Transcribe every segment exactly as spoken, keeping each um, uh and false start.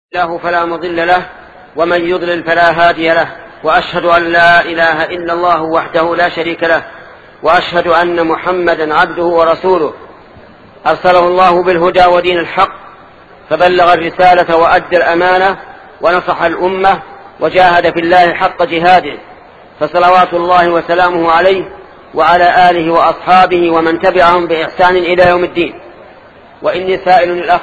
له فلا مضل له ومن يضلل فلا هادي له، وأشهد أن لا إله إلا الله وحده لا شريك له، وأشهد أن محمدا عبده ورسوله أرسله الله بالهدى ودين الحق فبلغ الرسالة وأدى الأمانة ونصح الأمة وجاهد في الله حق جهاده، فصلوات الله وسلامه عليه وعلى آله وأصحابه ومن تبعهم بإحسان إلى يوم الدين. وإني سائل الأخ: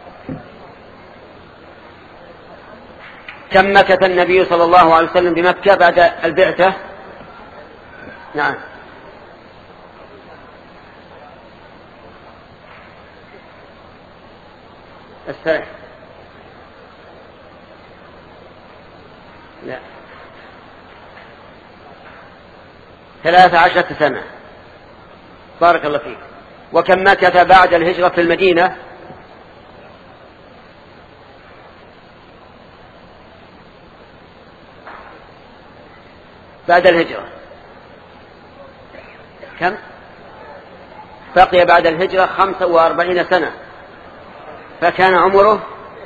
كم مكث النبي صلى الله عليه وسلم بمكة بعد البعثة؟ نعم. استرح. لا. ثلاث عشرة سنة. بارك الله فيك. وكم مكث بعد الهجرة في المدينة؟ بعد الهجرة كم؟ بقي بعد الهجرة خمسة وأربعين سنة، فكان عمره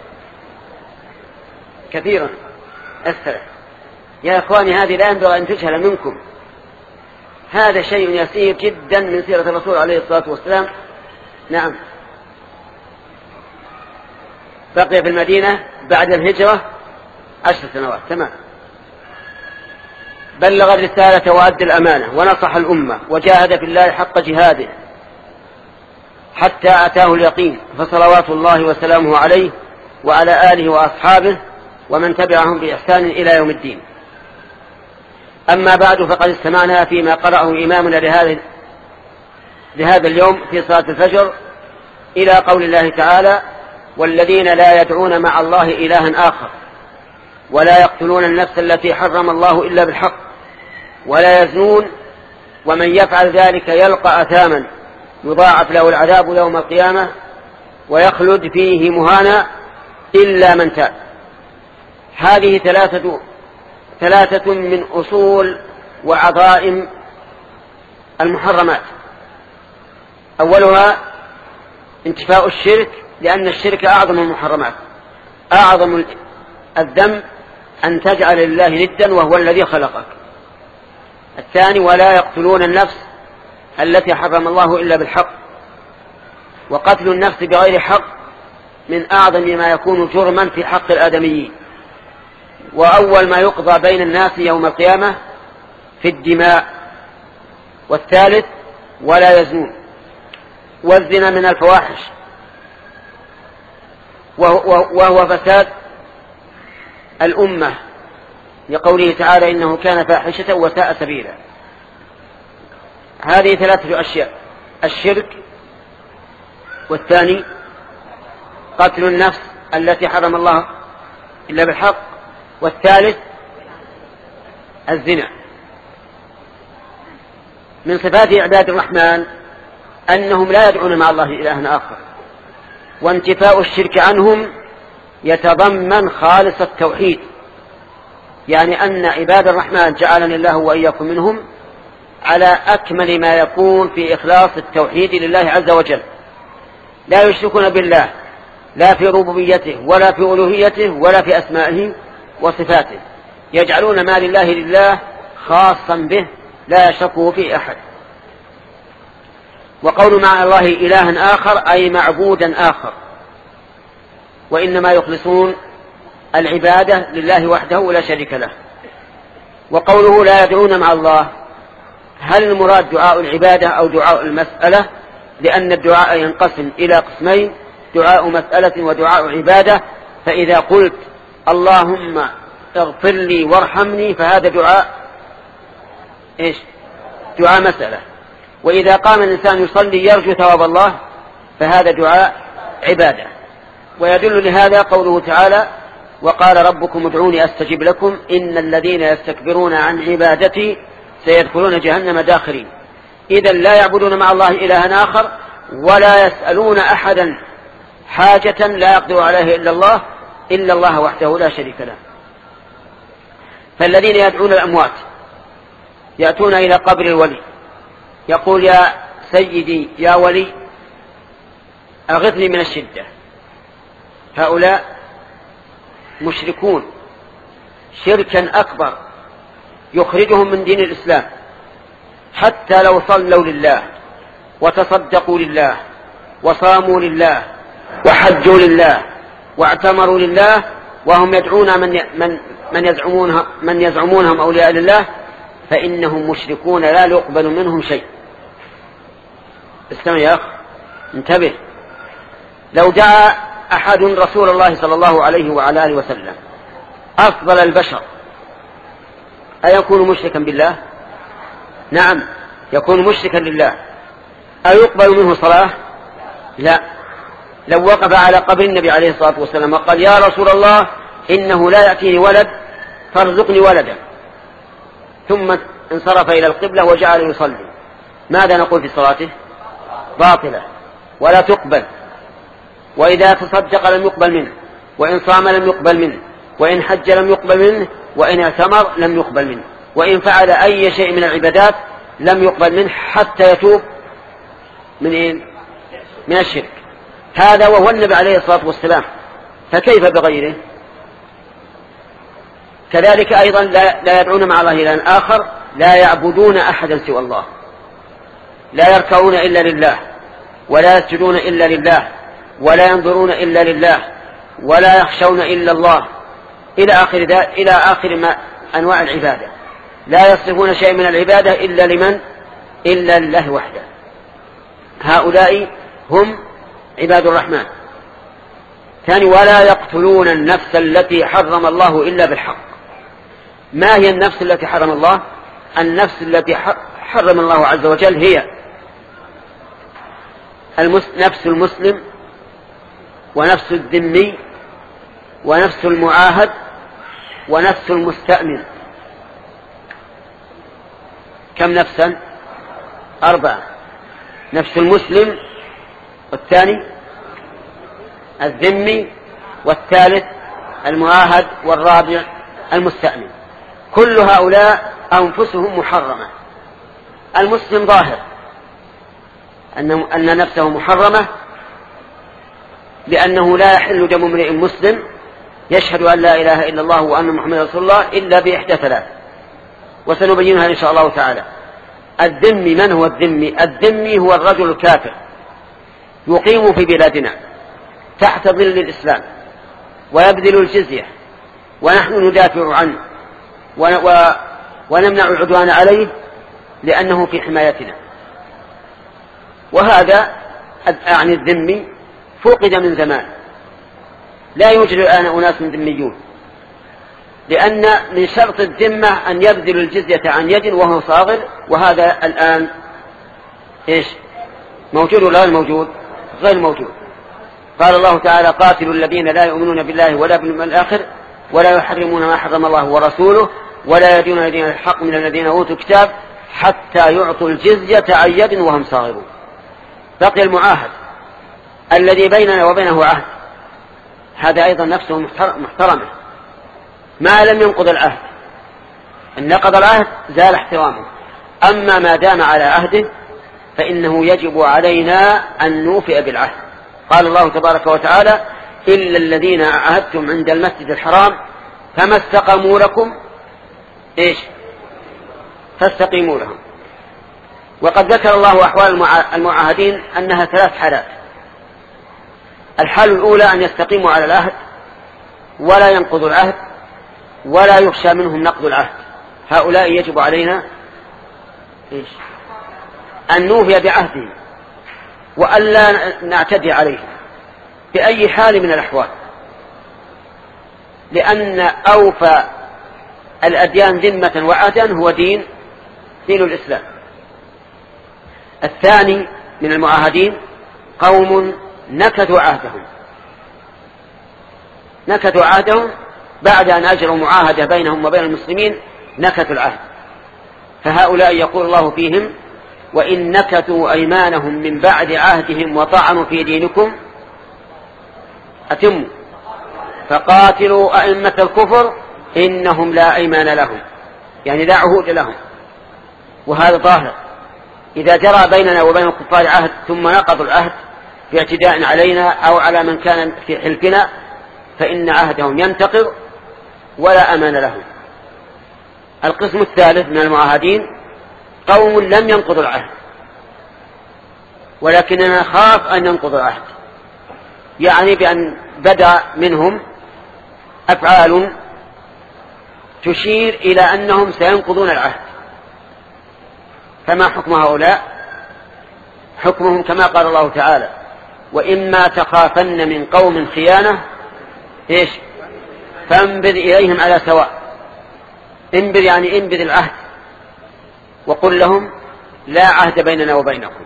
كثيرا. أسترح يا إخواني، هذه لا ينبغي أن تجهل منكم، هذا شيء يسير جدا من سيرة الرسول عليه الصلاة والسلام. نعم. بقي في المدينة بعد الهجرة عشر سنوات. تمام. بلغ الرسالة وأدى الأمانة ونصح الأمة وجاهد في الله حق جهاده حتى أتاه اليقين، فصلوات الله وسلامه عليه وعلى آله وأصحابه ومن تبعهم بإحسان إلى يوم الدين. أما بعد، فقد استمعنا فيما قرأه إمامنا لهذا لهذا اليوم في صلاة الفجر إلى قول الله تعالى: والذين لا يدعون مع الله إلها آخر ولا يقتلون النفس التي حرم الله إلا بالحق ولا يزنون ومن يفعل ذلك يلقى أثاما يضاعف له العذاب يوم القيامة ويخلد فيه مهانا إلا من تاب. هذه ثلاثة ثلاثة من أصول وعظائم المحرمات. أولها انتفاء الشرك، لأن الشرك أعظم المحرمات، أعظم الذنب أن تجعل لله ندا وهو الذي خلقك. الثاني: ولا يقتلون النفس التي حرم الله إلا بالحق، وقتل النفس بغير حق من أعظم ما يكون جرما في حق الآدميين، وأول ما يقضى بين الناس يوم القيامة في الدماء. والثالث: ولا يزنون، والزنا من الفواحش وهو فساد الأمة، لقوله تعالى: إنه كان فاحشة وساء سبيلا. هذه ثلاثة أشياء: الشرك، والثاني قتل النفس التي حرم الله إلا بالحق، والثالث الزنا. من صفات عباد الرحمن أنهم لا يدعون مع الله إلها آخر، وانتفاء الشرك عنهم يتضمن خالص التوحيد، يعني أن عباد الرحمن جعلني الله وإياكم منهم على أكمل ما يكون في إخلاص التوحيد لله عز وجل، لا يشركون بالله لا في ربوبيته ولا في ألوهيته ولا في أسمائه وصفاته، يجعلون ما لله لله خاصا به لا يشركه في أحد. وقول مع الله إلها آخر أي معبودا آخر، وإنما يخلصون العبادة لله وحده لا شريك له. وقوله لا يدعون مع الله، هل المراد دعاء العبادة أو دعاء المسألة؟ لأن الدعاء ينقسم إلى قسمين: دعاء مسألة ودعاء عبادة. فإذا قلت اللهم اغفر لي وارحمني فهذا دعاء إيش؟ دعاء مسألة. وإذا قام الإنسان يصلي يرجو ثواب الله فهذا دعاء عبادة. ويدل لهذا قوله تعالى: وقال ربكم ادعوني أستجب لكم إن الذين يستكبرون عن عبادتي سيدخلون جهنم داخرين. إذن لا يعبدون مع الله إلها آخر ولا يسألون أحدا حاجة لا يقدر عليه إلا الله إلا الله وحده لا شريك له. فالذين يدعون الأموات يأتون إلى قبر الولي يقول: يا سيدي يا ولي أغثني من الشدة. هؤلاء مشركون شركا أكبر يخرجهم من دين الإسلام، حتى لو صلوا لله وتصدقوا لله وصاموا لله وحجوا لله واعتمروا لله وهم يدعون من من من يزعمونها من يزعمونهم أولياء لله، فإنهم مشركون لا يقبل منهم شيء. استمع يا أخ، انتبه. لو دعا أحد رسول الله صلى الله عليه وعلى آله وسلم أفضل البشر، أيكون مشركا بالله؟ نعم، يكون مشركا لله. أيقبل منه صلاة؟ لا. لو وقف على قبر النبي عليه الصلاة والسلام وقال يا رسول الله إنه لا يأتيني ولد فارزقني ولدا، ثم انصرف إلى القبلة وجعل يصلي، ماذا نقول في صلاته؟ باطلة ولا تقبل. وإذا تصدق لم يقبل منه، وإن صام لم يقبل منه، وإن حج لم يقبل منه، وإن اعتمر لم يقبل منه، وإن فعل أي شيء من العبادات لم يقبل منه حتى يتوب من إيه؟ من الشرك. هذا وهو النبي عليه الصلاة والسلام، فكيف بغيره؟ كذلك أيضا لا, لا يدعون مع الله إلها آخر، لا يعبدون أحدا سوى الله، لا يركعون إلا لله، ولا يسجدون إلا لله، ولا ينظرون إلا لله، ولا يخشون إلا الله، إلى آخر إلى آخر ما أنواع العبادة. لا يصرفون شيء من العبادة إلا لمن؟ إلا لله وحده. هؤلاء هم عباد الرحمن. ثاني، ولا يقتلون النفس التي حرم الله إلا بالحق. ما هي النفس التي حرم الله؟ النفس التي حرم الله عز وجل هي نفس المسلم، ونفس الذمي، ونفس المعاهد، ونفس المستأمن. كم نفسا؟ أربعة. نفس المسلم، والثاني الذمي، والثالث المعاهد، والرابع المستأمن. كل هؤلاء أنفسهم محرمة. المسلم ظاهر أن نفسه محرمة، لأنه لا يحل دم امرئ مسلم يشهد أن لا إله إلا الله وأن محمد رسول الله إلا بإحدى ثلاث، وسنبينها إن شاء الله تعالى. الذمي، من هو الذمي؟ الذمي هو الرجل الكافر يقيم في بلادنا تحت ظل الإسلام ويبذل الجزية، ونحن ندافع عنه ونمنع العدوان عليه لأنه في حمايتنا. وهذا يعني الذمي فقد من زمان، لا يوجد الآن أناس ذميون، لأن من شرط الذمة أن يبذل الجزية عن يد وهو صاغر، وهذا الآن إيش؟ موجود ولا غير موجود؟ غير موجود. قال الله تعالى قاتلوا الذين لا يؤمنون بالله ولا باليوم الآخر ولا يحرمون ما حرم الله ورسوله ولا يدينون الذين الحق من الذين أوتوا الكتاب حتى يعطوا الجزية عن يد وهم صاغرون. بقي المعاهد الذي بيننا وبينه عهد، هذا أيضا نفسه محترمة ما لم ينقض العهد. إن نقض العهد زال احترامه، أما ما دام على عهده فإنه يجب علينا أن نوفئ بالعهد. قال الله تبارك وتعالى إلا الذين عاهدتم عند المسجد الحرام فما استقاموا لكم إيش؟ فاستقيموا لهم. وقد ذكر الله أحوال المعاهدين أنها ثلاث حالات. الحال الأولى أن يستقيموا على العهد ولا ينقضوا العهد ولا يخشى منهم نقض العهد، هؤلاء يجب علينا إيش؟ أن نوفي بعهده وألا نعتدي عليه بأي حال من الأحوال، لأن أوفى الأديان ذمة وعهدا هو دين دين الإسلام. الثاني من المعاهدين قوم نكثوا عهدهم نكثوا عهدهم بعد أن أجروا معاهدة بينهم وبين المسلمين، نكثوا العهد، فهؤلاء يقول الله فيهم وإن نكثوا أيمانهم من بعد عهدهم وطعنوا في دينكم أتموا فقاتلوا أئمة الكفر إنهم لا أيمان لهم، يعني لا عهود لهم. وهذا ظاهر، إذا جرى بيننا وبين الكفار عهد ثم نقضوا العهد باعتداء علينا أو على من كان في حلفنا فإن عهدهم ينتقض ولا أمان لهم. القسم الثالث من المعاهدين قوم لم ينقضوا العهد ولكننا نخاف أن ينقضوا العهد، يعني بأن بدأ منهم أفعال تشير إلى أنهم سينقضون العهد. فما حكم هؤلاء؟ حكمهم كما قال الله تعالى: وإما تخافن من قوم خيانة إيش؟ فانبذ إليهم على سواء. انبذ يعني انبذ العهد وقل لهم لا عهد بيننا وبينكم.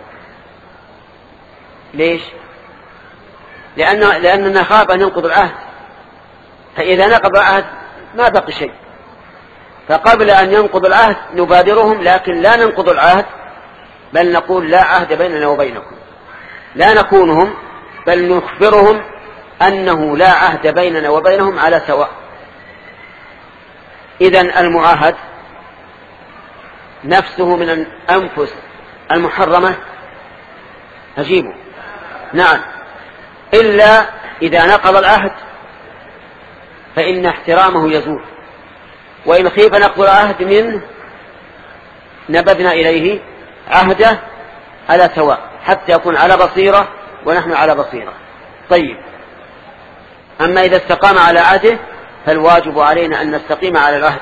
ليش؟ لأن لأننا نخاف أن ينقض العهد، فإذا نقض العهد ما بقي شيء، فقبل أن ينقض العهد نبادرهم، لكن لا ننقض العهد بل نقول لا عهد بيننا وبينكم، لا نخونهم بل نخبرهم أنه لا عهد بيننا وبينهم على سواء. إذن المعاهد نفسه من الأنفس المحرمة أجيبه نعم، إلا إذا نقض العهد فإن احترامه يزول، وإن خيف نقض العهد منه نبذنا إليه عهده على سواء حتى يكون على بصيرة ونحن على بصيرة. طيب، أما إذا استقام على عهده فالواجب علينا أن نستقيم على العهد.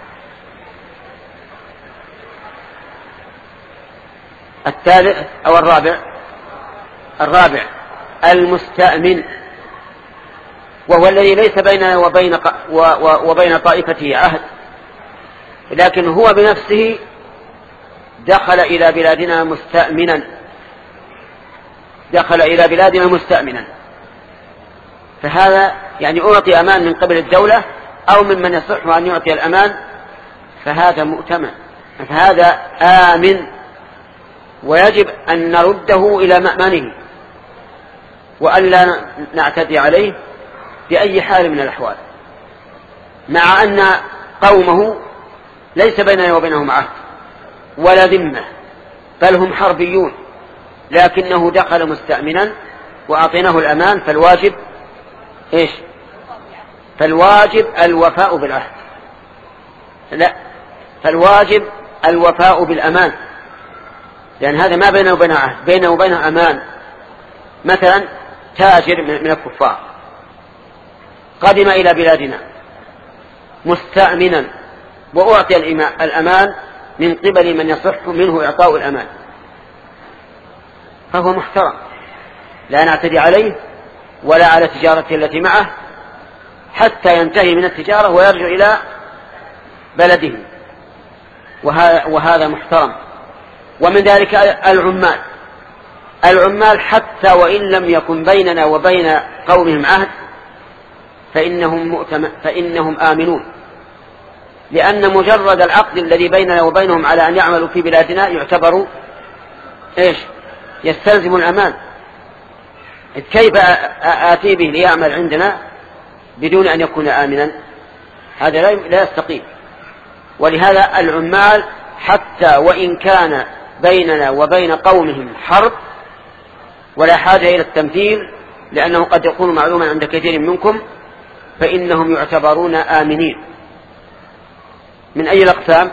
الثالث أو الرابع الرابع المستأمن، وهو الذي ليس بيننا وبين, وبين طائفته عهد، لكن هو بنفسه دخل إلى بلادنا مستأمنا دخل إلى بلادنا مستأمنا فهذا يعني أعطي أمان من قبل الدولة أو ممن يصح أن يعطي الأمان، فهذا مؤتمن، فهذا آمن، ويجب أن نرده إلى مأمنه وأن لا نعتدي عليه بأي حال من الأحوال، مع أن قومه ليس بيننا وبينهم عهد ولا ذمة بل هم حربيون، لكنه دخل مستأمنا وأعطيناه الأمان، فالواجب إيش؟ فالواجب الوفاء بالعهد، لا فالواجب الوفاء بالأمان، لأن هذا ما بينه وبينه عهد، بينه وبينه أمان. مثلا تاجر من الكفار قدم إلى بلادنا مستأمنا وأعطي الأمان من قبل من يصح منه إعطاء الأمان، فهو محترم، لا نعتدي عليه ولا على تجارته التي معه حتى ينتهي من التجارة ويرجع إلى بلده، وهذا محترم. ومن ذلك العمال العمال حتى وإن لم يكن بيننا وبين قومهم عهد فإنهم, مؤتم... فإنهم آمنون، لأن مجرد العقد الذي بيننا وبينهم على أن يعملوا في بلادنا يعتبر إيش؟ يستلزم الأمان. كيف آتي به ليعمل عندنا بدون أن يكون آمنا؟ هذا لا يستقيم. ولهذا العمال حتى وإن كان بيننا وبين قومهم حرب ولا حاجة إلى التمثيل لأنه قد يكون معلوما عند كثير منكم، فإنهم يعتبرون آمنين. من أي الأقسام؟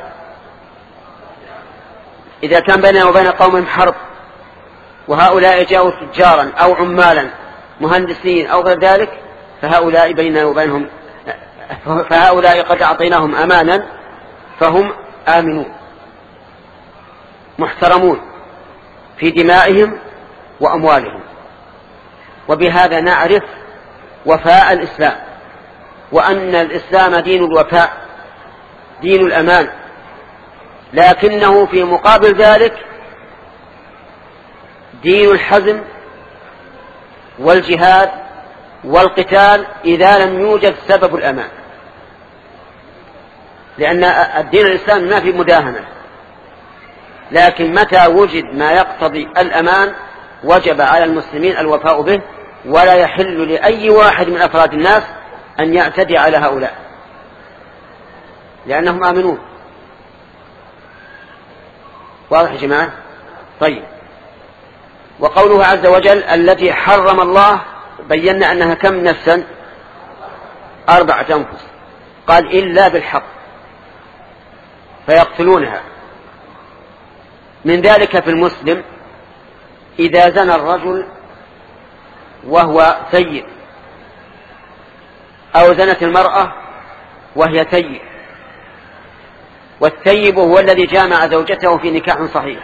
إذا كان بيننا وبين قومهم حرب وهؤلاء جاءوا تجارا أو عمالا مهندسين أو غير ذلك، فهؤلاء بيننا وبينهم فهؤلاء قد أعطيناهم أمانا فهم آمنون محترمون في دمائهم وأموالهم. وبهذا نعرف وفاء الإسلام، وأن الإسلام دين الوفاء دين الأمان، لكنه في مقابل ذلك دين الحزم والجهاد والقتال إذا لم يوجد سبب الأمان، لأن الدين الإسلامي ما في مداهنة، لكن متى وجد ما يقتضي الأمان وجب على المسلمين الوفاء به، ولا يحل لأي واحد من أفراد الناس أن يعتدي على هؤلاء لأنهم آمنون. واضح يا جماعة؟ طيب، وقوله عز وجل التي حرم الله، بينا أنها كم نفسا؟ أربعة أنفس، قال إلا بالحق فيقتلونها. من ذلك في المسلم إذا زنى الرجل وهو ثيب، أو زنت المرأة وهي ثيب، والثيب هو الذي جامع زوجته في نكاح صحيح،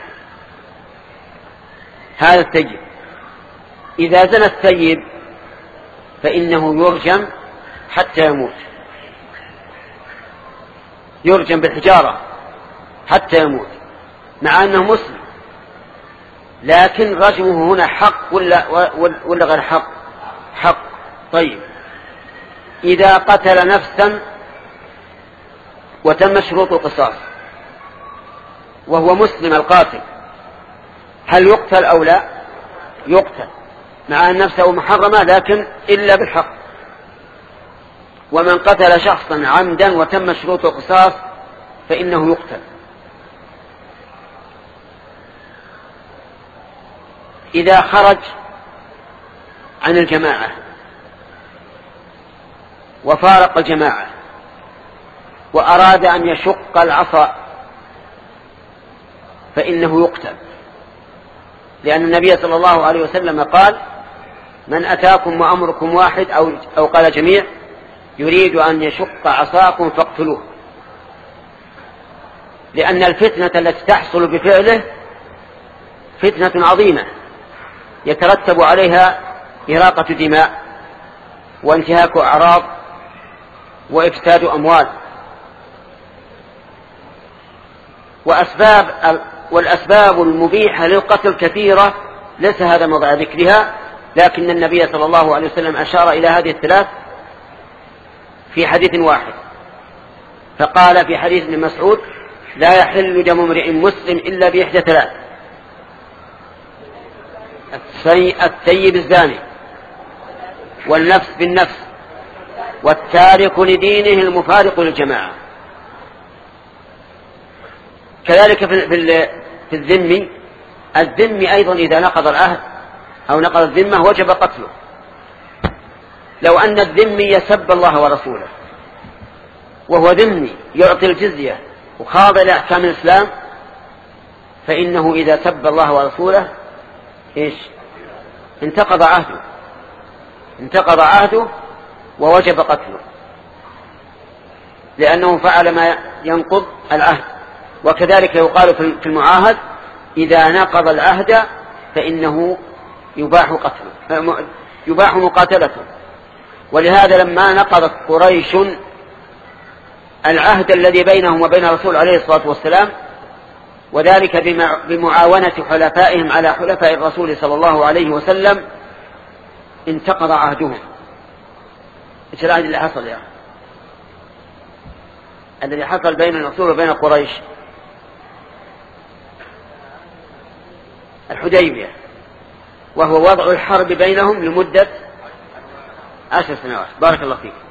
هذا الثيب. إذا زنى الثيب فإنه يرجم حتى يموت، يرجم بالحجارة حتى يموت، مع أنه مسلم، لكن رجمه هنا حق ولا, ولا غير حق؟ حق. طيب، إذا قتل نفسا وتم شروط القصاص وهو مسلم القاتل، هل يقتل أو لا؟ يقتل، مع أن نفسه محرمة، لكن إلا بالحق. ومن قتل شخصا عمدا وتم شروط القصاص فإنه يقتل. إذا خرج عن الجماعة وفارق الجماعة وأراد أن يشق العصا فإنه يقتل، لأن النبي صلى الله عليه وسلم قال: من أتاكم وأمركم واحد، أو, أو قال جميع، يريد أن يشق عصاكم فاقتلوه، لأن الفتنة التي تحصل بفعله فتنة عظيمة يترتب عليها إراقة دماء وانتهاك أعراض وإفساد أموال. وأسباب والأسباب المبيحة للقتل كثيرة، ليس هذا موضع ذكرها، لكن النبي صلى الله عليه وسلم أشار إلى هذه الثلاث في حديث واحد، فقال في حديث ابن مسعود: لا يحل دم امرئ مسلم إلا بإحدى ثلاث: الثيب الزاني، والنفس بالنفس، والتارك لدينه المفارق للجماعة. كذلك في الذمي، الذمي أيضا إذا نقض العهد أو نقض الذمة وجب قتله. لو أن الذمي يسب الله ورسوله وهو ذمي يعطي الجزية وخاضع لأحكام الإسلام، فإنه إذا سب الله ورسوله إيش؟ انتقض عهده، انتقض عهده ووجب قتله، لأنه فعل ما ينقض العهد. وكذلك يقال في المعاهد: إذا نقض العهد فإنه يباح قتله، يباح مقاتلته. ولهذا لما نقضت قريش العهد الذي بينهم وبين الرسول عليه الصلاة والسلام، وذلك بمعاونة حلفائهم على حلفاء الرسول صلى الله عليه وسلم، انتقض عهدهم. ايش العهد اللي حصل يعني؟ الذي حصل بين الرسول وبين قريش الحديبية، وهو وضع الحرب بينهم لمدة عشر سنوات. بارك الله فيك.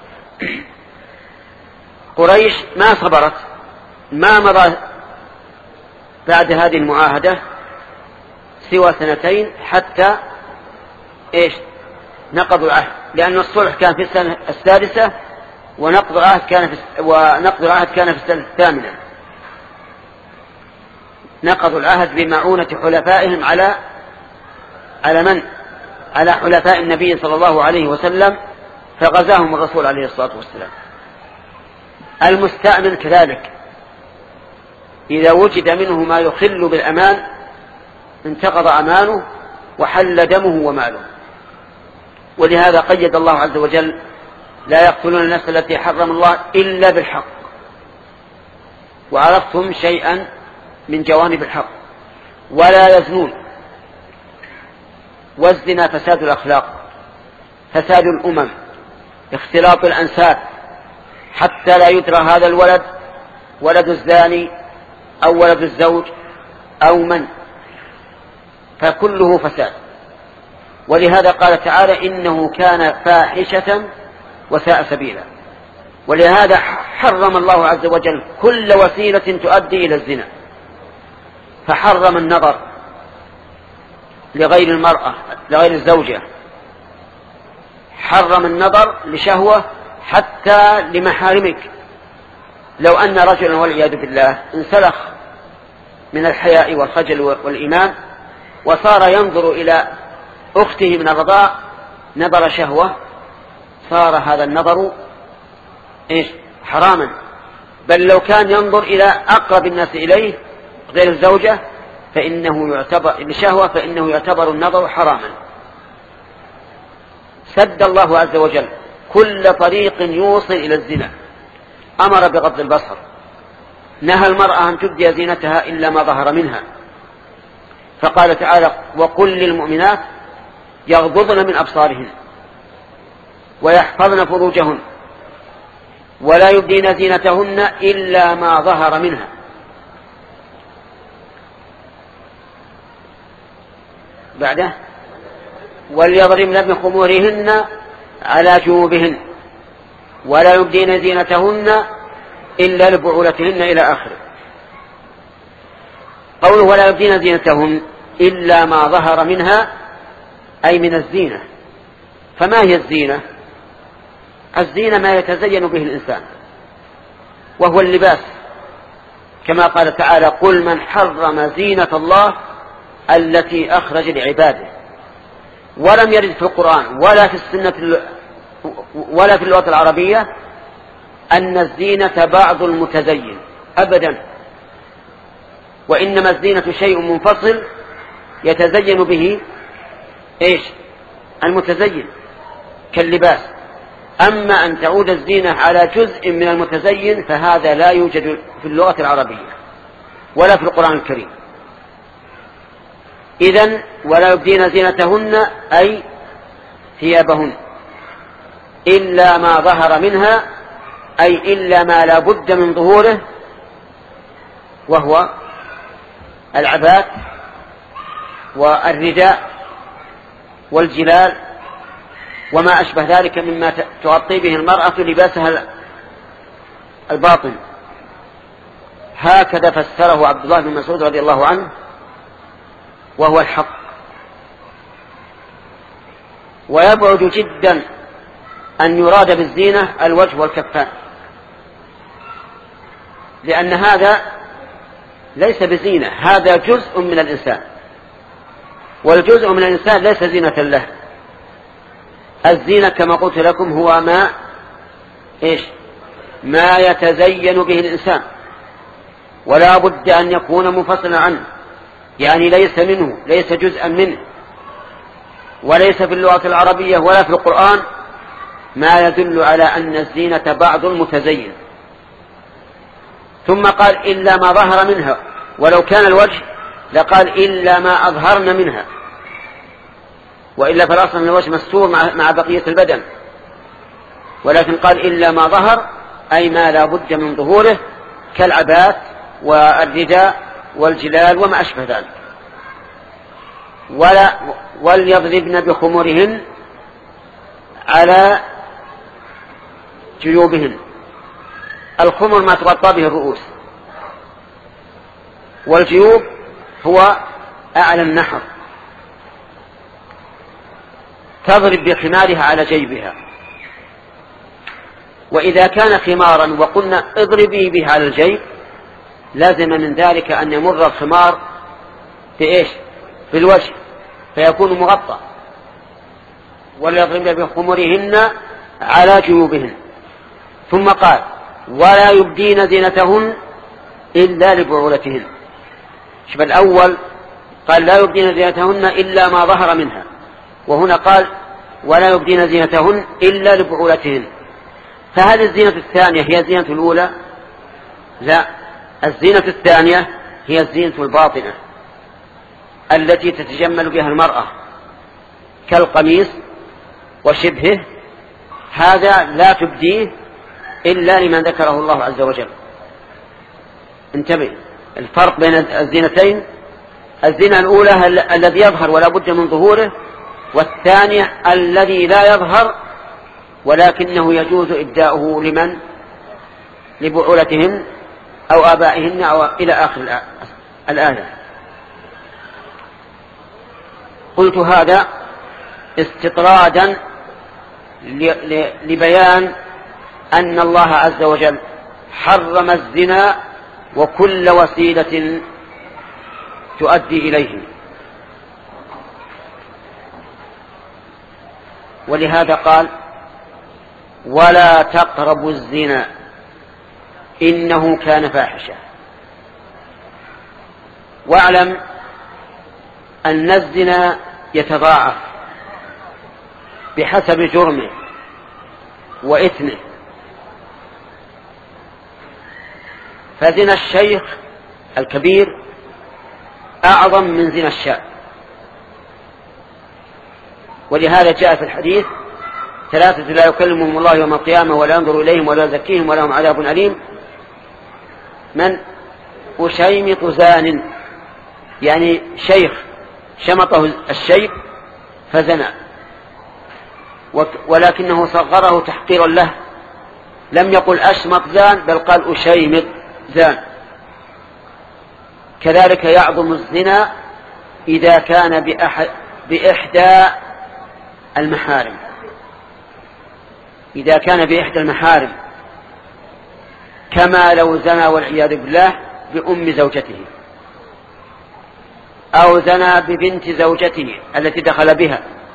قريش ما صبرت، ما مضى بعد هذه المعاهدة سوى سنتين حتى إيش؟ نقضوا العهد، لأن الصلح كان في السنة السادسة ونقض العهد كان في ونقض العهد كان في السنة الثامنة. نقضوا العهد بمعونة حلفائهم على على من؟ على حلفاء النبي صلى الله عليه وسلم، فغزاهم الرسول عليه الصلاة والسلام. المستأمن كذلك إذا وجد منه ما يخل بالأمان انتقض أمانه وحل دمه وماله. ولهذا قيد الله عز وجل: لا يقتلون النفس التي حرم الله إلا بالحق. وعرفتم شيئا من جوانب الحق. ولا يزنون، والزنا فساد الأخلاق، فساد الأمم، اختلاط الأنساب، حتى لا يدرى هذا الولد ولد الزاني أو ولد الزوج أو من، فكله فساد. ولهذا قال تعالى: إنه كان فاحشة وساء سبيلا. ولهذا حرم الله عز وجل كل وسيلة تؤدي إلى الزنا، فحرم النظر لغير المرأة لغير الزوجة، حرم النظر لشهوة حتى لمحارمك. لو أن رجلا والعياذ بالله انسلخ من الحياء والخجل والإيمان وصار ينظر إلى أخته من الرضاع نظر شهوة، صار هذا النظر إيش؟ حراما. بل لو كان ينظر إلى أقرب الناس إليه غير الزوجة فإنه يعتبر بشهوة فإنه يعتبر النظر حراما. سد الله عز وجل كل طريق يوصل إلى الزنا، أمر بغض البصر، نهى المرأة أن تبدي زينتها إلا ما ظهر منها، فقال تعالى وقل للمؤمنات يغضضن من أبصارهن ويحفظن فروجهن ولا يبدين زينتهن إلا ما ظهر منها. بعده وليضربن بخمورهن على جيوبهن ولا يبدين زينتهن إلا لبعولتهن إلى آخره. قوله ولا يبدين زينتهن إلا ما ظهر منها أي من الزينة. فما هي الزينة؟ الزينة ما يتزين به الإنسان وهو اللباس، كما قال تعالى قل من حرم زينة الله التي أخرج لعباده. ولم يرد في القرآن ولا في السنة ولا في اللغة العربية أن الزينة بعض المتزين أبدا، وإنما الزينة شيء منفصل يتزين به إيش؟ المتزين كاللباس. أما أن تعود الزينة على جزء من المتزين فهذا لا يوجد في اللغة العربية ولا في القرآن الكريم. إذن ولا يبدين زينتهن أي ثيابهن إلا ما ظهر منها أي إلا ما لا بد من ظهوره، وهو العباءة والرداء والجلال وما أشبه ذلك مما تغطي به المرأة لباسها الباطن. هكذا فسره عبد الله بن مسعود رضي الله عنه وهو الحق. ويبعد جدا أن يراد بالزينة الوجه والكفان، لأن هذا ليس بزينة، هذا جزء من الإنسان، والجزء من الإنسان ليس زينة له. الزينة كما قلت لكم هو ما إيش؟ ما يتزين به الإنسان، ولا بد أن يكون منفصلا عنه، يعني ليس منه، ليس جزءا منه، وليس في اللغة العربية ولا في القرآن ما يدل على أن الزينة بعض المتزين. ثم قال إلا ما ظهر منها، ولو كان الوجه لقال إلا ما أظهرن منها، وإلا فالأصل أن الوجه مستور مع بقية البدن، ولكن قال إلا ما ظهر أي ما لا بد من ظهوره كالعباءة والرداء والجلال وما أشبه ذلك. ولا وليضربن بخمورهن على جيوبهن. الخمر ما تغطى به الرؤوس، والجيوب هو أعلى النحر. تضرب بخمارها على جيبها، وإذا كان خمارا وقلنا اضربي به على الجيب لازم من ذلك أن يمر الخمار في إيش؟ في الوجه فيكون مغطى. وليضربن بخمورهن على جيوبهن. ثم قال ولا يبدين زينتهن إلا لبعولتهن. شوف الأول قال لا يبدين زينتهن إلا ما ظهر منها، وهنا قال ولا يبدين زينتهن إلا لبعولتهن. فهل الزينة الثانية هي الزينة الأولى؟ لا، الزينة الثانية هي الزينة الباطنة التي تتجمل بها المرأة كالقميص وشبهه، هذا لا تبديه إلا لمن ذكره الله عز وجل. انتبه الفرق بين الزينتين، الزينة الأولى الذي يظهر ولا بد من ظهوره، والثانية الذي لا يظهر ولكنه يجوز إبداؤه لمن؟ لبعولتهن أو آبائهن أو إلى آخر الآية. قلت هذا استطرادا لبيان أن الله عز وجل حرم الزنا وكل وسيلة تؤدي إليه، ولهذا قال ولا تقربوا الزنا إنه كان فاحشة. واعلم أن الزنا يتضاعف بحسب جرمه وإثمه، فزنا الشيخ الكبير أعظم من زنا الشاب، ولهذا جاء في الحديث ثلاثة لا يكلمهم الله يوم القيامة ولا ينظر إليهم ولا يزكيهم ولهم عذاب أليم: من أشيمط زان، يعني شيخ شمطه الشيب فزنى، ولكنه صغره تحقيرا له، لم يقل أشمط زان بل قال أشيمط زان. كذلك يعظم الزنا إذا كان بأحد بإحدى المحارم، إذا كان بإحدى المحارم، كما لو زنى والعياذ بالله بأم زوجته أو زنى ببنت زوجته التي دخل بها،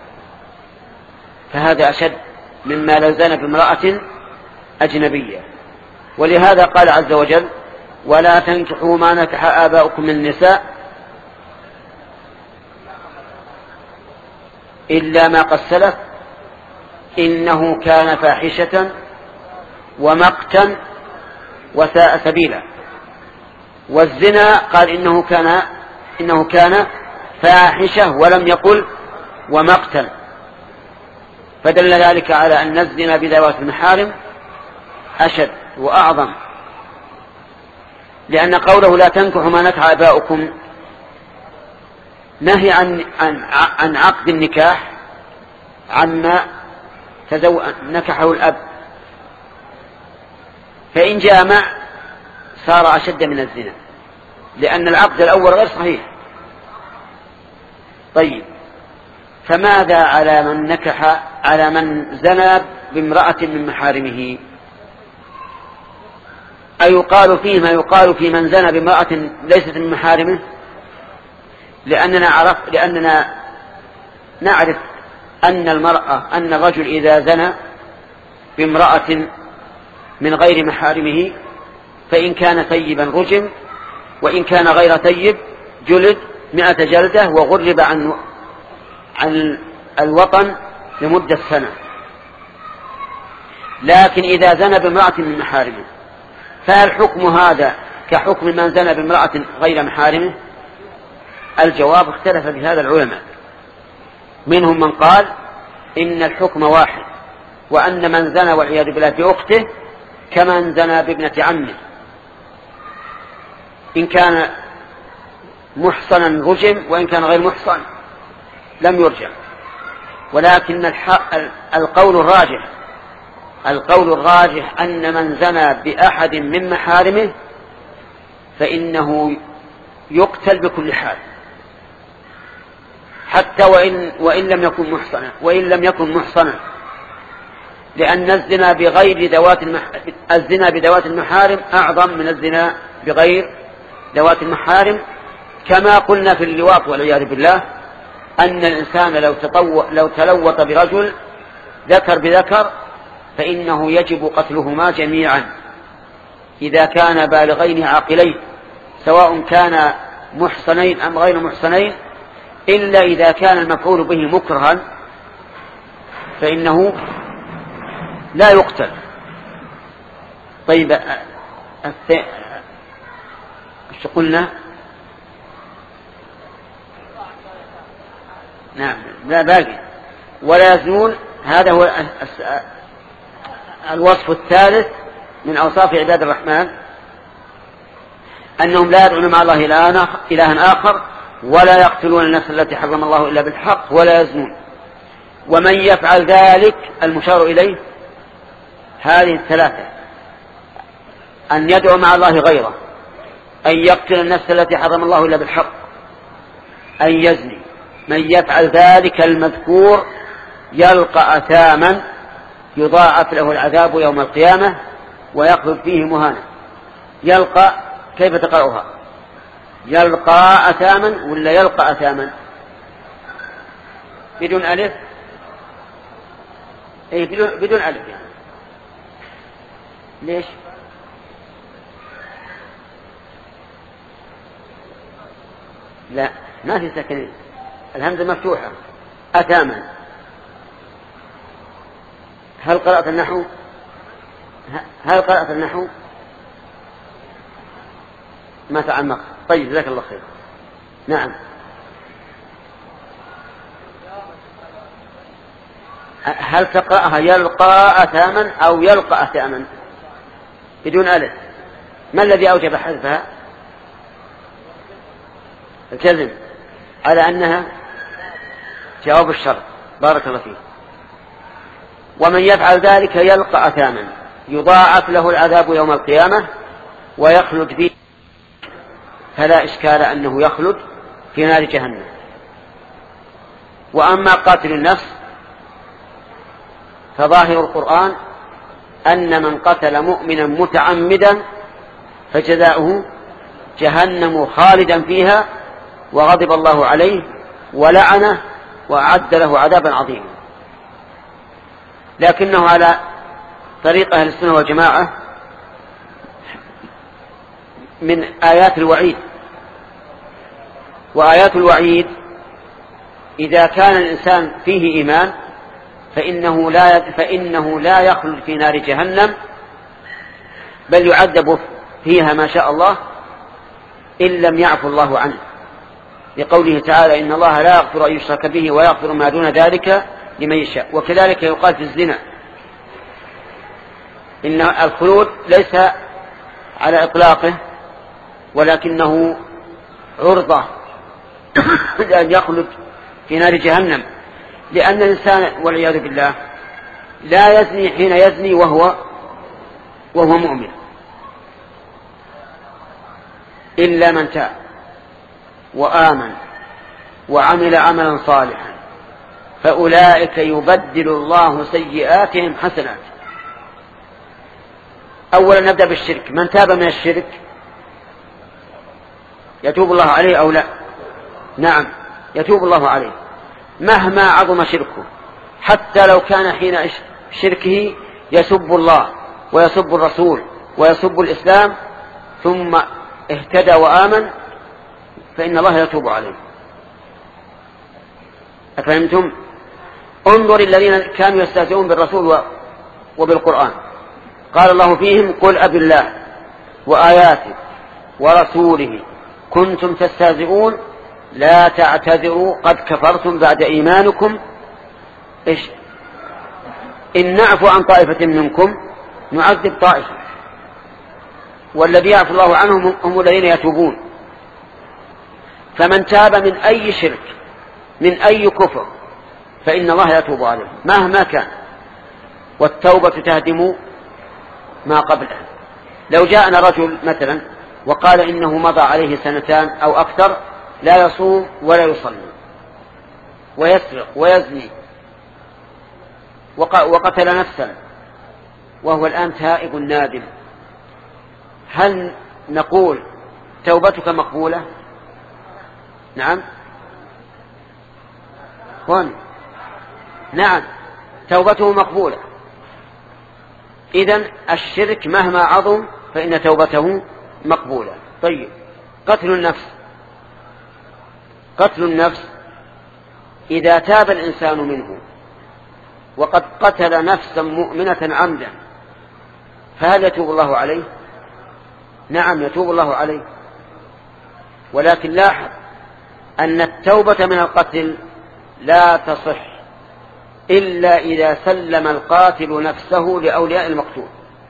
فهذا أشد مما لو زنى بامرأة أجنبية. ولهذا قال عز وجل ولا تنكحوا ما نكح آباؤكم من النساء إلا ما قد سلف إنه كان فاحشة ومقتا وساء سبيلا. والزنا قال إنه كان إنه كان فاحشة ولم يقل ومقتا، فدل ذلك على أن الزنا بذوات المحارم أشد وأعظم، لأن قوله لا تنكحوا ما نكح آباؤكم نهي عن عن عن عقد النكاح عما تزو... نكحه الأب، فإن جامع صار أشد من الزنا، لأن العقد الأول غير صحيح. طيب، فماذا على من نكح على من زنى بامرأة من محارمه؟ أيقال فيه ما يقال في من زنى بامرأة ليست من محارمه؟ لأننا عرف لأننا نعرف أن المرأة أن الرجل إذا زنى بامرأة من غير محارمه فإن كان ثيبا رجم، وإن كان غير ثيب جلد مئة جلدة وغرب عن عن الوطن لمدة سنة. لكن إذا زنى بامرأة من محارمه فهل حكم هذا كحكم من زنى بامرأة غير محارمه؟ الجواب اختلف في هذا العلماء، منهم من قال إن الحكم واحد، وأن من زنى والعياذ بالله بأخته كمن زنى بابنة عمه، إن كان محصنا رجم وإن كان غير محصن لم يرجم. ولكن القول الراجح القول الراجح أن من زنى بأحد من محارمه فإنه يقتل بكل حال، حتى وإن, وإن لم يكن محصنا وإن لم يكن محصنا لأن الزنا بغير ذوات المح... الزنا بذوات المحارم أعظم من الزنا بغير ذوات المحارم، كما قلنا في اللواط والعياذ بالله أن الإنسان لو, تطو... لو تلوط برجل ذكر بذكر فإنه يجب قتلهما جميعا إذا كان بالغين عاقلين، سواء كان محصنين أم غير محصنين، إلا إذا كان المفعول به مكرها فإنه لا يقتل. طيب، ايش قلنا؟ نعم، لا باقي ولا يزنون. هذا هو الوصف الثالث من أوصاف عباد الرحمن، أنهم لا يدعون مع الله إلها آخر ولا يقتلون النفس التي حرم الله إلا بالحق ولا يزنون. ومن يفعل ذلك المشار إليه هذه الثلاثة: أن يدعو مع الله غيره، أن يقتل النفس التي حرم الله إلا بالحق، أن يزني. من يفعل ذلك المذكور يلقى أثاما يضاعف له العذاب يوم القيامة ويخلد فيه مهانا. يلقى كيف تقرأها؟ يلقى أثاما ولا يلقى أثاما؟ بدون ألف؟ أي بدون, بدون ألف يعني. ليش؟ لا ما في سكنين، الهمزة مفتوحة. أثاما. هل قرأت النحو؟ هل قرأت النحو؟ ما تعمق. طيب جزاك الله خير. نعم. هل تقرأها يلقى أثاما أو يلقى أثاما بدون ألف؟ ما الذي أوجب حذفها؟ الكذب على أنها جواب الشرط. بارك الله فيه. ومن يفعل ذلك يلقى أثاما يضاعف له العذاب يوم القيامة ويخلد فيه، فلا إشكال أنه يخلد في نار جهنم. وأما قاتل النفس فظاهر القرآن أن من قتل مؤمنا متعمدا فجزاؤه جهنم خالدا فيها وغضب الله عليه ولعنه وأعد له عذابا عظيما. لكنه على طريق أهل السنة والجماعة من آيات الوعيد. وآيات الوعيد إذا كان الإنسان فيه إيمان فإنه لا, فإنه لا يخلد في نار جهنم، بل يعذب فيها ما شاء الله إن لم يعفو الله عنه، لقوله تعالى إن الله لا يغفر أن يشرك به ويغفر ما دون ذلك لمن يشاء. وكذلك يقال في الزنا إن الخلود ليس على إطلاقه ولكنه عرضة لأن يخلد في نار جهنم، لأن الإنسان والعياذ بالله لا يزني حين يزني وهو وهو مؤمن إلا من تاب وآمن وعمل عملا صالحا فأولئك يبدل الله سيئاتهم حسنات. أولا نبدأ بالشرك. من تاب من الشرك يتوب الله عليه أو لا؟ نعم يتوب الله عليه مهما عظم شركه، حتى لو كان حين شركه يسب الله ويسب الرسول ويسب الإسلام ثم اهتدى وآمن فإن الله يتوب عليه. أفهمتم؟ انظر الذين كانوا يستهزئون بالرسول وبالقرآن قال الله فيهم قل أب الله وآياته ورسوله كنتم تستهزئون لا تعتذروا قد كفرتم بعد إيمانكم إيش؟ إن نعفو عن طائفة منكم نعذب طائفة، والذي يعفو الله عنهم هم الذين يتوبون. فمن تاب من أي شرك من أي كفر فإن الله يتوب عليه مهما كان، والتوبة تهدم ما قبلها. لو جاءنا رجل مثلا وقال إنه مضى عليه سنتان أو أكثر لا يصوم ولا يصلي ويسرق ويزني وقتل نفسا وهو الآن تائب نادم، هل نقول توبتك مقبولة؟ نعم هون نعم توبته مقبولة. إذن الشرك مهما عظم فإن توبته مقبولة. طيب قتل النفس. قتل النفس إذا تاب الإنسان منه وقد قتل نفسا مؤمنة عمدا فهل يتوب الله عليه؟ نعم يتوب الله عليه، ولكن لاحظ أن التوبة من القتل لا تصح إلا إذا سلم القاتل نفسه لأولياء المقتول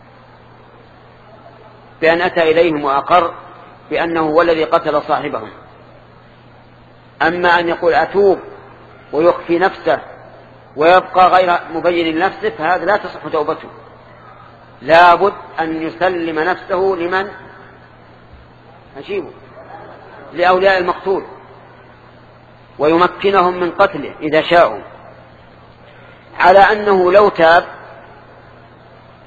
بأن أتى إليهم وأقر بأنه هو الذي قتل صاحبهم. أما أن يقول أتوب ويخفي نفسه ويبقى غير مبين لنفسه فهذا لا تصح توبته، لابد أن يسلم نفسه لمن أجيبه لأولياء المقتول ويمكنهم من قتله إذا شاءوا، على أنه لو تاب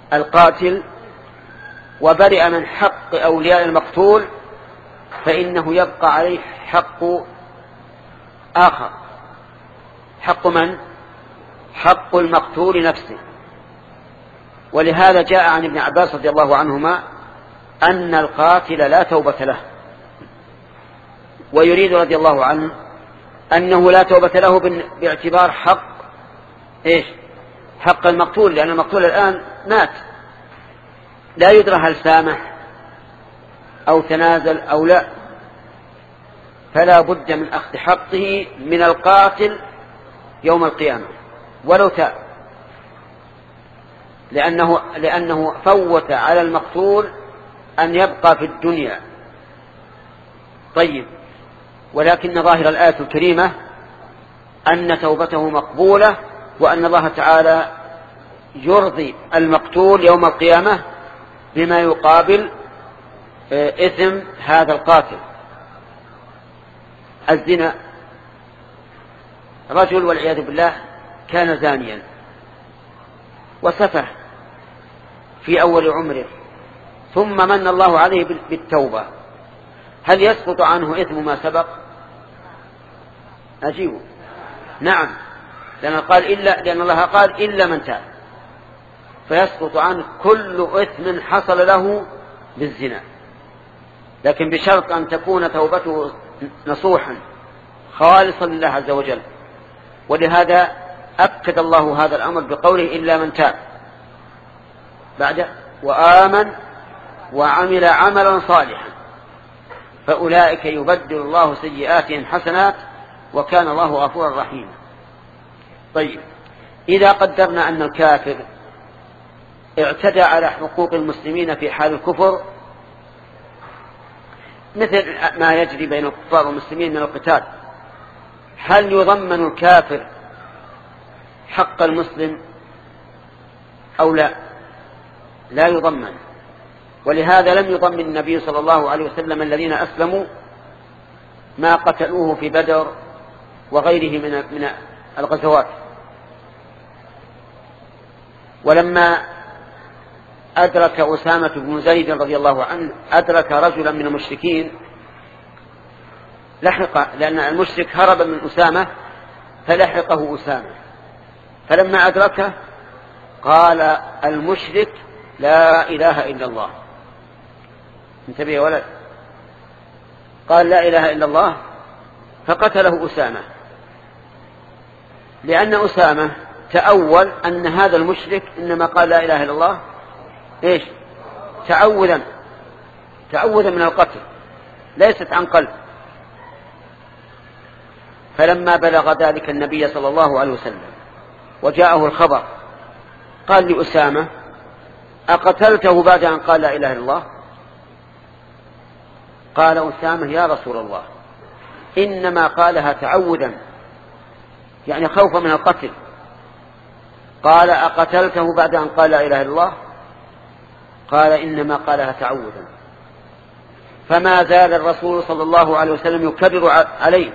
القاتل وبرئ من حق أولياء المقتول فإنه يبقى عليه حق آخر. حق من؟ حق المقتول نفسه. ولهذا جاء عن ابن عباس رضي الله عنهما أن القاتل لا توبة له، ويريد رضي الله عنه أنه لا توبة له باعتبار حق إيش؟ حق المقتول، لأن المقتول الآن مات، لا يدرى هل سامح أو تنازل أو لا، فلا بد من أخذ حقه من القاتل يوم القيامة ولو تاب، لأنه, لأنه فوت على المقتول أن يبقى في الدنيا. طيب، ولكن ظاهر الآية الكريمة أن توبته مقبولة، وأن الله تعالى يرضي المقتول يوم القيامة بما يقابل إثم هذا القاتل. الزنا، رجل والعياذ بالله كان زانيا وسفه في أول عمره، ثم من الله عليه بالتوبة، هل يسقط عنه إثم ما سبق؟ أجيبه نعم، لأن, قال إلا لأن الله قال إلا من تاب، فيسقط عنه كل إثم حصل له بالزنا، لكن بشرط أن تكون توبته نصوحا خالصا لله عز وجل. ولهذا أكد الله هذا الأمر بقوله إلا من تاب بعد وآمن وعمل عملا صالحا فأولئك يبدل الله سيئاتهم حسنات وكان الله غفورا رحيما. طيب، إذا قدرنا أن الكافر اعتدى على حقوق المسلمين في حال الكفر مثل ما يجري بين الكفار والمسلمين من القتال، هل يضمن الكافر حق المسلم أو لا؟ لا يضمن. ولهذا لم يضمن النبي صلى الله عليه وسلم الذين أسلموا ما قتلوه في بدر وغيره من من الغزوات. ولما أدرك أسامة بن زيد رضي الله عنه أدرك رجلا من المشركين لحق، لأن المشرك هرب من أسامة فلحقه أسامة، فلما أدركه قال المشرك لا إله إلا الله. انتبه يا ولد، قال لا إله إلا الله فقتله أسامة، لأن أسامة تأول أن هذا المشرك إنما قال لا إله إلا الله إيش؟ تعوذا تعوذا من القتل، ليست عن قلب. فلما بلغ ذلك النبي صلى الله عليه وسلم وجاءه الخبر قال لأسامة أقتلته بعد أن قال لا إله إلا الله؟ قال أسامة يا رسول الله إنما قالها تعوذا، يعني خوفا من القتل. قال أقتلته بعد أن قال لا إله إلا الله؟ قال إنما قالها تعوذا. فما زال الرسول صلى الله عليه وسلم يكرر عليه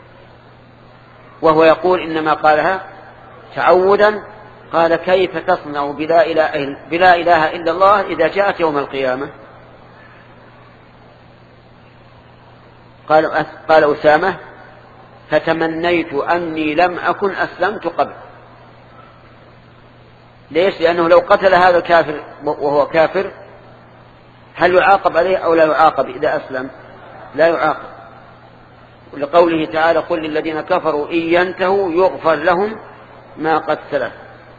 وهو يقول إنما قالها تعوذا. قال كيف تصنع بلا إله, بلا إله إلا الله إذا جاءت يوم القيامة؟ قال, قال أسامة فتمنيت أني لم أكن أسلمت قبل. ليش؟ لأنه لو قتل هذا الكافر وهو كافر هل يعاقب عليه أو لا يعاقب؟ إذا أسلم لا يعاقب، لقوله تعالى قل للذين كفروا إن ينتهوا يغفر لهم ما قد سلف.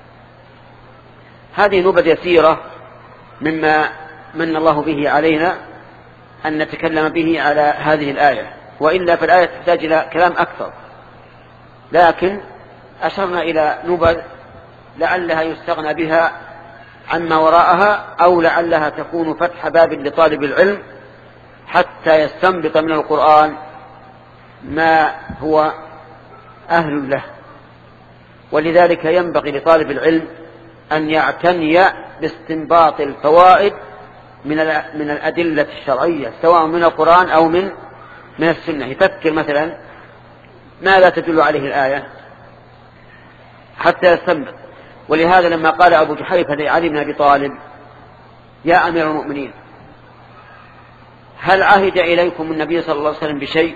هذه نبذة يسيرة مما من الله به علينا أن نتكلم به على هذه الآية، وإلا فالآية تحتاج إلى كلام أكثر، لكن أشرنا إلى نبذ لعلها يستغنى بها عما وراءها، أو لعلها تكون فتح باب لطالب العلم حتى يستنبط من القرآن ما هو أهل له. ولذلك ينبغي لطالب العلم أن يعتني باستنباط الفوائد من من الأدلة الشرعية سواء من القرآن أو من من السنة. يفكر مثلا ماذا تدل عليه الآية حتى يستنبط. ولهذا لما قال أبو جحيفة لعلي بن أبي طالب يا أمير المؤمنين هل عهد إليكم النبي صلى الله عليه وسلم بشيء،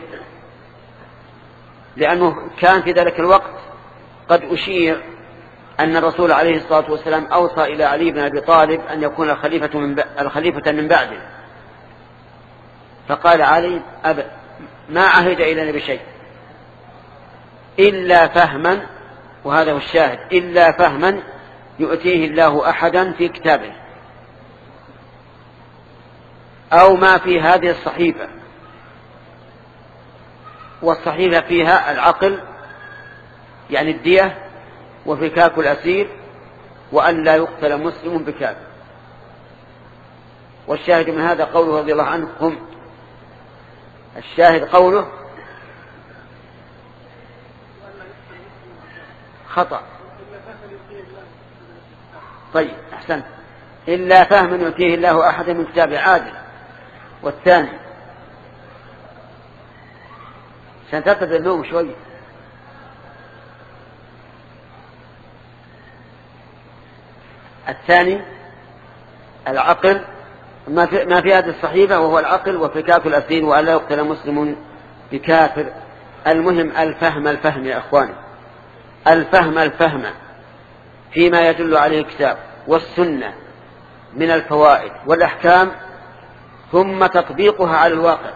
لأنه كان في ذلك الوقت قد أشير أن الرسول عليه الصلاة والسلام أوصى إلى علي بن أبي طالب أن يكون الخليفة من, الخليفة من بعده، فقال علي أبا ما عهد إلينا بشيء إلا فهما، وهذا هو الشاهد، إلا فهما يؤتيه الله أحدا في كتابه أو ما في هذه الصحيفة، والصحيفة فيها العقل يعني الدية وفكاك الأسير وأن لا يقتل مسلم بكافر. والشاهد من هذا قوله رضي الله عنه هم، الشاهد قوله خطأ. طيب أحسنت، إلا فهم يؤتيه الله أحد من كتاب عادل. والثاني سنترتب النوم شوي. الثاني العقل ما في, ما في هذه الصحيفة وهو العقل وفكاك الأسير وألا يقتل مسلم بكافر. المهم الفهم الفهم يا أخواني، الفهم الفهم فيما يدل عليه الكتاب والسنة من الفوائد والأحكام، ثم تطبيقها على الواقع.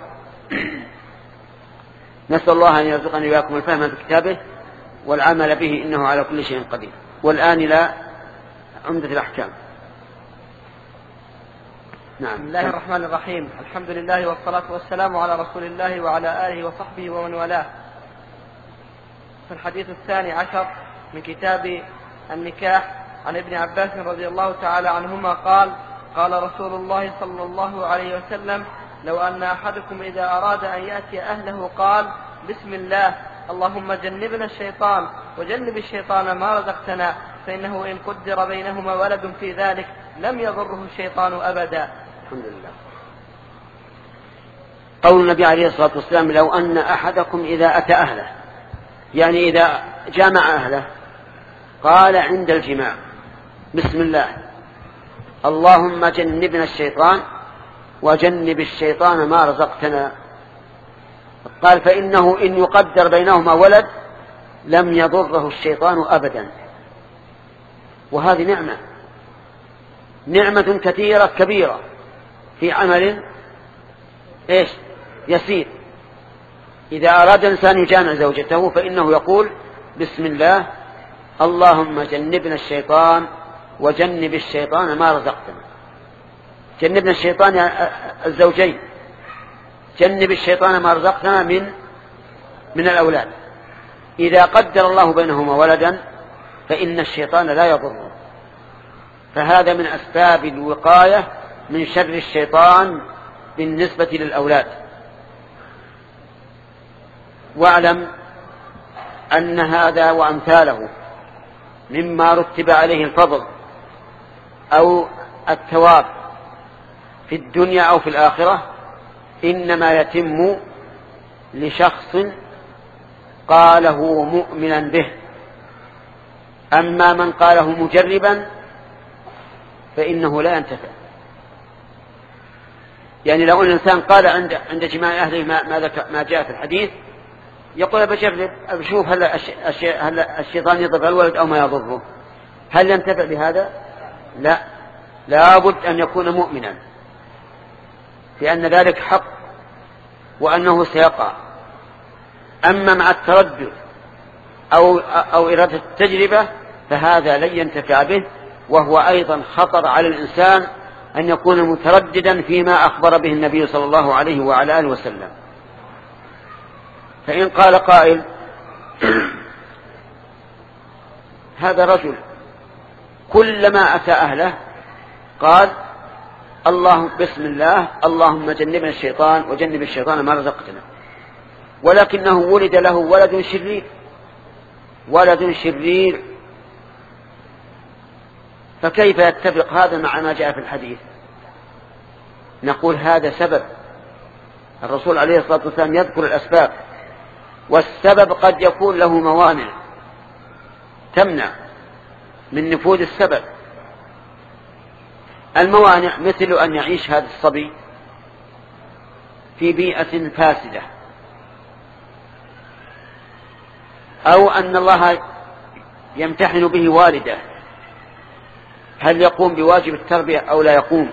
نسأل الله أن يرزقنا إياكم الفهم في كتابه والعمل به، إنه على كل شيء قدير. والآن إلى عمدة الأحكام. نعم. بسم الله الرحمن الرحيم. الحمد لله والصلاة والسلام على رسول الله وعلى آله وصحبه ومن والاه. في الحديث الثاني عشر من كتاب النكاح عن ابن عباس رضي الله تعالى عنهما قال قال رسول الله صلى الله عليه وسلم لو أن أحدكم إذا أراد أن يأتي أهله قال بسم الله اللهم جنبنا الشيطان وجنب الشيطان ما رزقتنا، فإنه إن قدر بينهما ولد في ذلك لم يضره الشيطان أبدا. الحمد لله. قول النبي عليه الصلاة والسلام لو أن أحدكم إذا أتى أهله، يعني إذا جامع أهله قال عند الجماع بسم الله اللهم جنبنا الشيطان وجنب الشيطان ما رزقتنا، قال فإنه إن يقدر بينهما ولد لم يضره الشيطان أبدا. وهذه نعمة نعمة كثيرة كبيرة في عمل إيش يسير. إذا أراد إنسان يجامع زوجته فإنه يقول بسم الله اللهم جنبنا الشيطان وجنب الشيطان ما رزقتنا. جنبنا الشيطان الزوجين، جنب الشيطان ما رزقتنا من من الأولاد. إذا قدر الله بينهما ولدا فإن الشيطان لا يضره، فهذا من أسباب الوقاية من شر الشيطان بالنسبة للأولاد. واعلم أن هذا وأمثاله مما رتب عليه الفضل أو الثواب في الدنيا أو في الآخرة إنما يتم لشخص قاله مؤمنا به. أما من قاله مجربا فإنه لا ينتفع. يعني لو الإنسان قال عند عند جماع أهله ما, ما, ما جاء في الحديث يقول بجرب أشوف هل, هل الشيطان يضر الولد أو ما يضره، هل ينتفع بهذا؟ لا، لابد أن يكون مؤمنا لأن ذلك حق وأنه سيقع. أما مع التردد أو, أو إرادة التجربة فهذا لن ينتفع به، وهو أيضا خطر على الإنسان أن يكون مترددا فيما أخبر به النبي صلى الله عليه وعلى آله وسلم. فإن قال قائل هذا رجل كلما أتى أهله قال اللهم بسم الله اللهم جنبنا الشيطان وجنب الشيطان ما رزقتنا، ولكنه ولد له ولد شرير ولد شرير فكيف يتفق هذا مع ما جاء في الحديث؟ نقول هذا سبب. الرسول عليه الصلاة والسلام يذكر الأسباب، والسبب قد يكون له موانع تمنع، من نفوذ السبب. الموانع مثل أن يعيش هذا الصبي في بيئة فاسدة، أو أن الله يمتحن به والده هل يقوم بواجب التربية أو لا يقوم.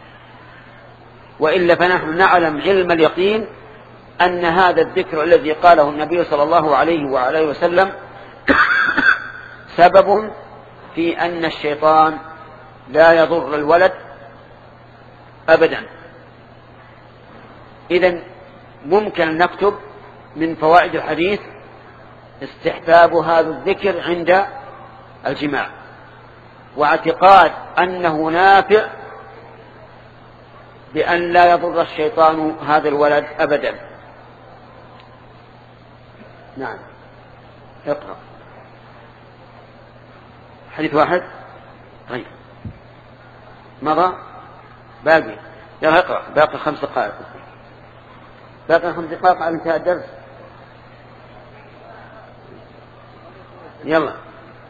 وإلا فنحن نعلم علم اليقين أن هذا الذكر الذي قاله النبي صلى الله عليه وعليه وسلم سبب في أن الشيطان لا يضر الولد أبدا. إذن ممكن نكتب من فوائد الحديث استحباب هذا الذكر عند الجماع، واعتقاد أنه نافع بأن لا يضر الشيطان هذا الولد أبدا. نعم، اقرأ حديث واحد. طيب مضى باقي، يلا اقرأ باقي خمس دقائق، باقي خمس دقائق على انتهاء الدرس. يلا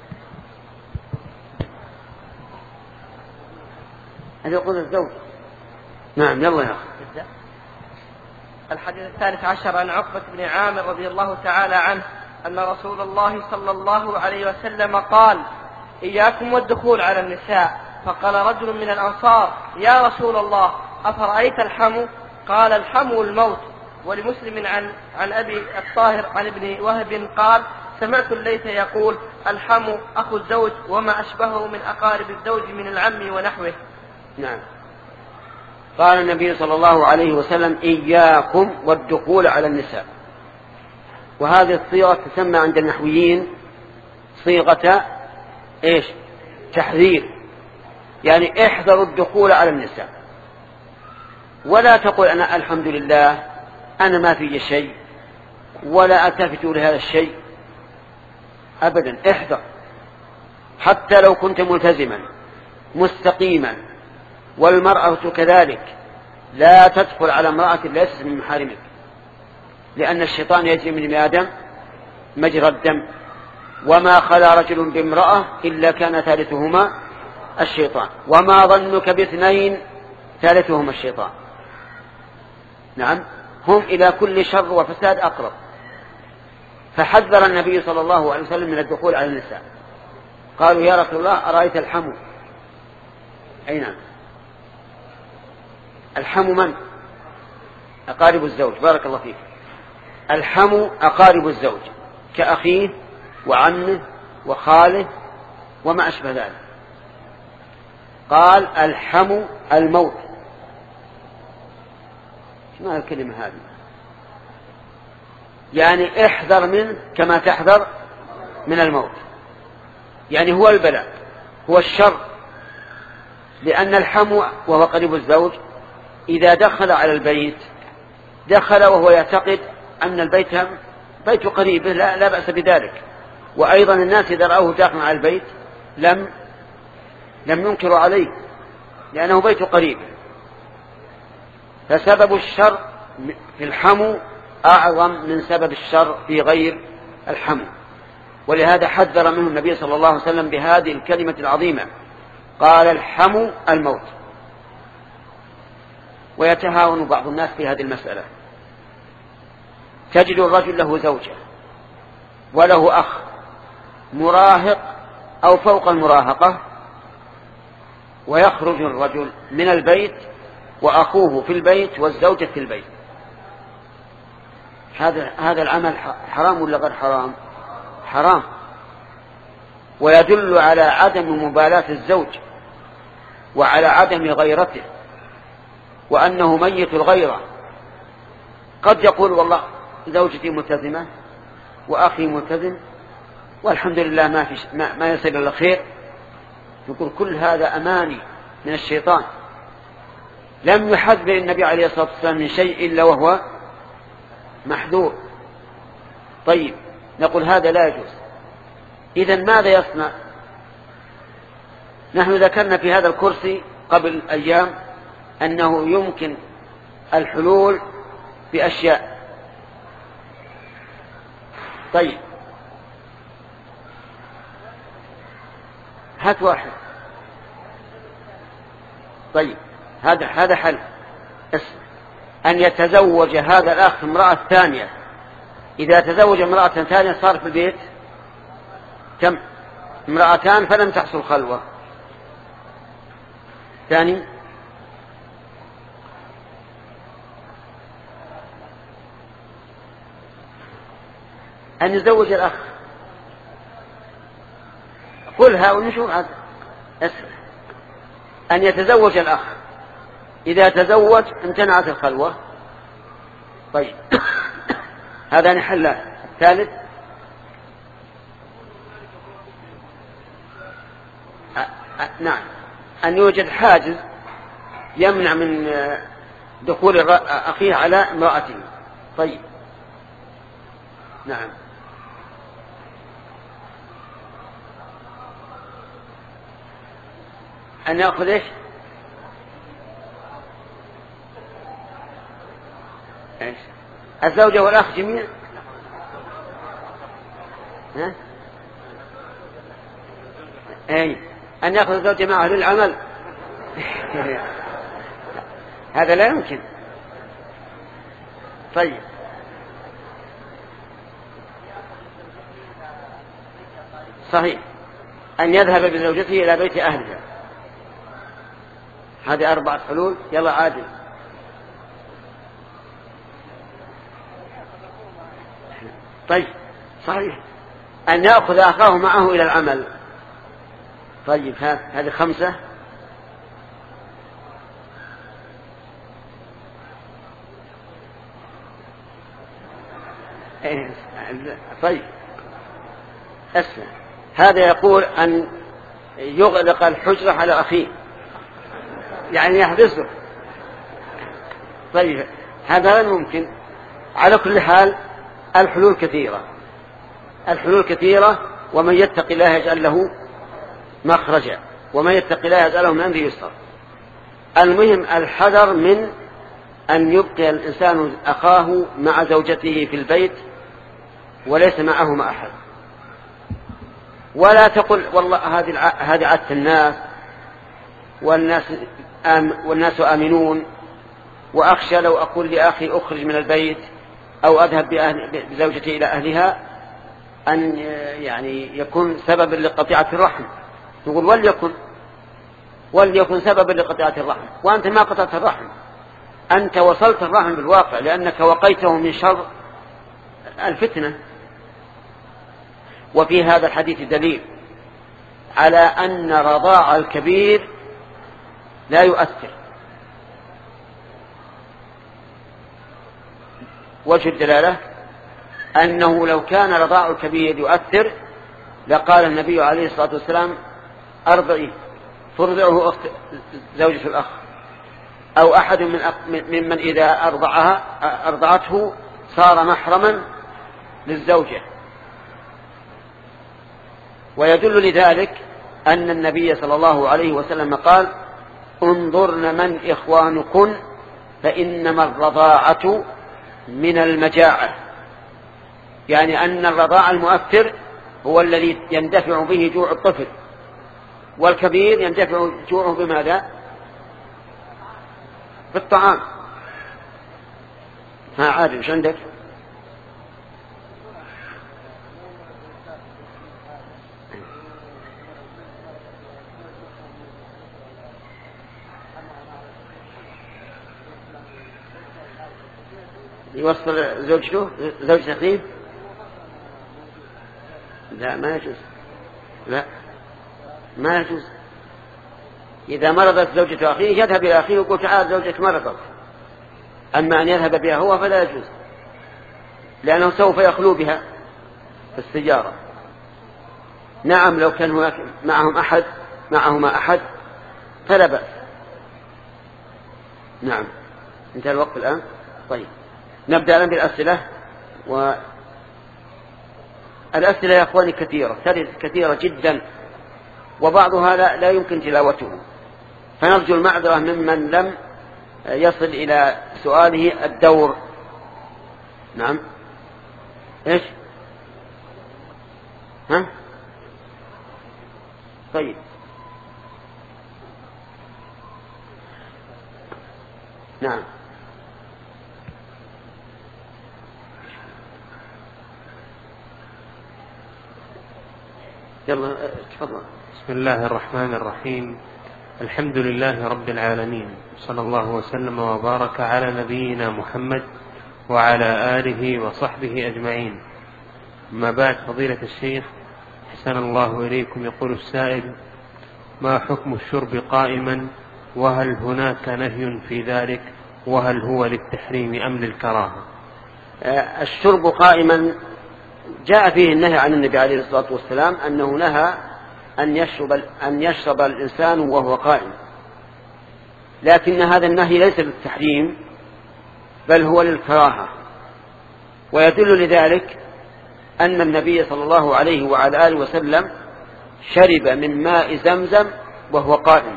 هل يقول الزوج؟ نعم يلا يا أخي. الحديث الثالث عشر عن عقبة بن عامر رضي الله تعالى عنه أن رسول الله صلى الله عليه وسلم قال: إياكم والدخول على النساء. فقال رجل من الأنصار: يا رسول الله أفرأيت الحمو؟ قال: الحمو الموت. ولمسلم عن, عن أبي الطاهر عن ابن وهب قال: سمعت الليث يقول: الحمو أخو الزوج وما أشبهه من أقارب الزوج من العم ونحوه. نعم. قال النبي صلى الله عليه وسلم: إياكم والدخول على النساء. وهذه الصيغة تسمى عند النحويين صيغة إيش؟ تحذير، يعني احذروا الدخول على النساء، ولا تقول أنا الحمد لله أنا ما في شيء ولا ألتفت لهذا الشيء أبدا. احذر، حتى لو كنت ملتزما مستقيما، والمرأة كذلك لا تدخل على امرأة ليست من محارمك، لأن الشيطان يجري من ابن آدم مجرى الدم، وما خلا رجل بامرأة إلا كان ثالثهما الشيطان، وما ظنك باثنين ثالثهما الشيطان. نعم، هم إلى كل شر وفساد أقرب. فحذر النبي صلى الله عليه وسلم من الدخول على النساء. قالوا: يا رسول الله أرأيت الحمو؟ أي نعم، الحمو من؟ أقارب الزوج. بارك الله فيك. الحمو أقارب الزوج كأخيه وعمه وخاله وما أشبه ذلك. قال: الحمو الموت. ما الكلمة هذه؟ يعني احذر منه كما تحذر من الموت، يعني هو البلاء، هو الشر. لأن الحمو وهو قريب الزوج إذا دخل على البيت دخل وهو يعتقد أن البيت بيت قريبه، لا, لا بأس بذلك. وأيضا الناس إذا رأوه داخل على البيت لم لم ينكروا عليه، لأنه بيت قريب. فسبب الشر في الحمو أعظم من سبب الشر في غير الحمو، ولهذا حذر منه النبي صلى الله عليه وسلم بهذه الكلمة العظيمة. قال: الحمو الموت. ويتهاون بعض الناس في هذه المسألة. تجد الرجل له زوجة وله أخ مراهق أو فوق المراهقة، ويخرج الرجل من البيت وأخوه في البيت والزوجة في البيت. هذا هذا العمل حرام ولا غير حرام؟ حرام، ويدل على عدم مبالاة الزوج وعلى عدم غيرته، وأنه ميت الغيرة. قد يقول: والله زوجتي ملتزمة وأخي ملتزم والحمد لله ما في ما, ما يصل إلى الخير. يقول كل هذا أماني من الشيطان. لم يحذر النبي عليه الصلاة والسلام من شيء إلا وهو محذور. طيب، نقول هذا لا يجوز. إذن ماذا يصنع؟ نحن ذكرنا في هذا الكرسي قبل أيام أنه يمكن الحلول بأشياء. طيب، هات واحد. طيب هذا هذا حل. أن يتزوج هذا الأخ امرأة ثانية، إذا تزوج امرأة ثانية صار في البيت كم؟ امرأتان فلم تحصل خلوة. ثاني أن يزوج الأخ. قلها ونشوف هذا. أن يتزوج الأخ، إذا تزوج امتنعت الخلوة. طيب هذا نحل. الثالث أ... أ... نعم أن يوجد حاجز يمنع من دخول أخيه على امرأته. طيب نعم. أن يأخذ إيش؟ إيش؟ الزوجة والأخ جميع. ها؟ أي أن يأخذ الزوجة معه للعمل. هذا لا يمكن. طيب صحيح أن يذهب بزوجته إلى بيت أهلها. هذه أربعة حلول. يلا عادل. طيب صحيح أن يأخذ أخاه معه إلى العمل. طيب هذه خمسة. طيب أسمع. هذا يقول أن يغلق الحجرة على أخيه، يعني يحبسه. طيب هذا غير ممكن. على كل حال الحلول كثيرة، الحلول كثيرة. ومن يتق الله يجعل له مخرجا، ومن يتق الله يجعله من أمره يسرا. المهم الحذر من أن يبقي الإنسان أخاه مع زوجته في البيت وليس معه مع أحد. ولا تقل والله هذه هذه عادة الناس والناس آم والناس آمنون، وأخشى لو أقول لأخي أخرج من البيت أو أذهب بزوجتي إلى أهلها أن يعني يكون سببا لقطيعة الرحم. نقول وليكن وليكن سببا لقطيعة الرحم، وأنت ما قطعت الرحم، أنت وصلت الرحم بالواقع لأنك وقيته من شر الفتنة. وفي هذا الحديث دليل على أن رضاع الكبير لا يؤثر. وجه الدلالة أنه لو كان رضاع الكبير يؤثر لقال النبي عليه الصلاة والسلام أرضعيه، ترضعه أخت زوجة الأخ أو أحد من ممن إذا أرضعها أرضعته صار محرما للزوجة. ويدل لذلك أن النبي صلى الله عليه وسلم قال انظرن من إخوانكن فإنما الرضاعة من المجاعة، يعني أن الرضاع المؤثر هو الذي يندفع به جوع الطفل، والكبير يندفع جوعه بماذا؟ بالطعام. ها عادل ايش عندك؟ يوصل زوجته زوج أخيه؟ لا ما يجوز، لا ما يجوز. إذا مرضت زوجة أخيه يذهب إلى أخيه ويقول تعال زوجك مرضت. أما أن يذهب بها هو فلا يجوز، لأنه سوف يخلو بها في السيارة. نعم لو كان هناك معهم أحد معهما أحد فلا بأس. نعم انتهى الوقت الآن. طيب نبدأ الآن بالأسئلة. والأسئلة يا أخواني كثيرة كثيرة جدا، وبعضها لا, لا يمكن تلاوته، فنرجو المعذرة ممن لم يصل إلى سؤاله الدور. نعم إيش؟ ها؟ طيب نعم. يلا تفضل. بسم الله الرحمن الرحيم. الحمد لله رب العالمين، صلى الله وسلم وبارك على نبينا محمد وعلى آله وصحبه أجمعين. أما بعد، فضيلة الشيخ أحسن الله إليكم، يقول السائل: ما حكم الشرب قائما، وهل هناك نهي في ذلك، وهل هو للتحريم أم للكراهة؟ الشرب قائما جاء فيه النهي عن النبي عليه الصلاة والسلام أنه نهى أن يشرب, أن يشرب الإنسان وهو قائم، لكن هذا النهي ليس للتحريم بل هو للكراهة. ويدل لذلك أن النبي صلى الله عليه وعلى آله وسلم شرب من ماء زمزم وهو قائم،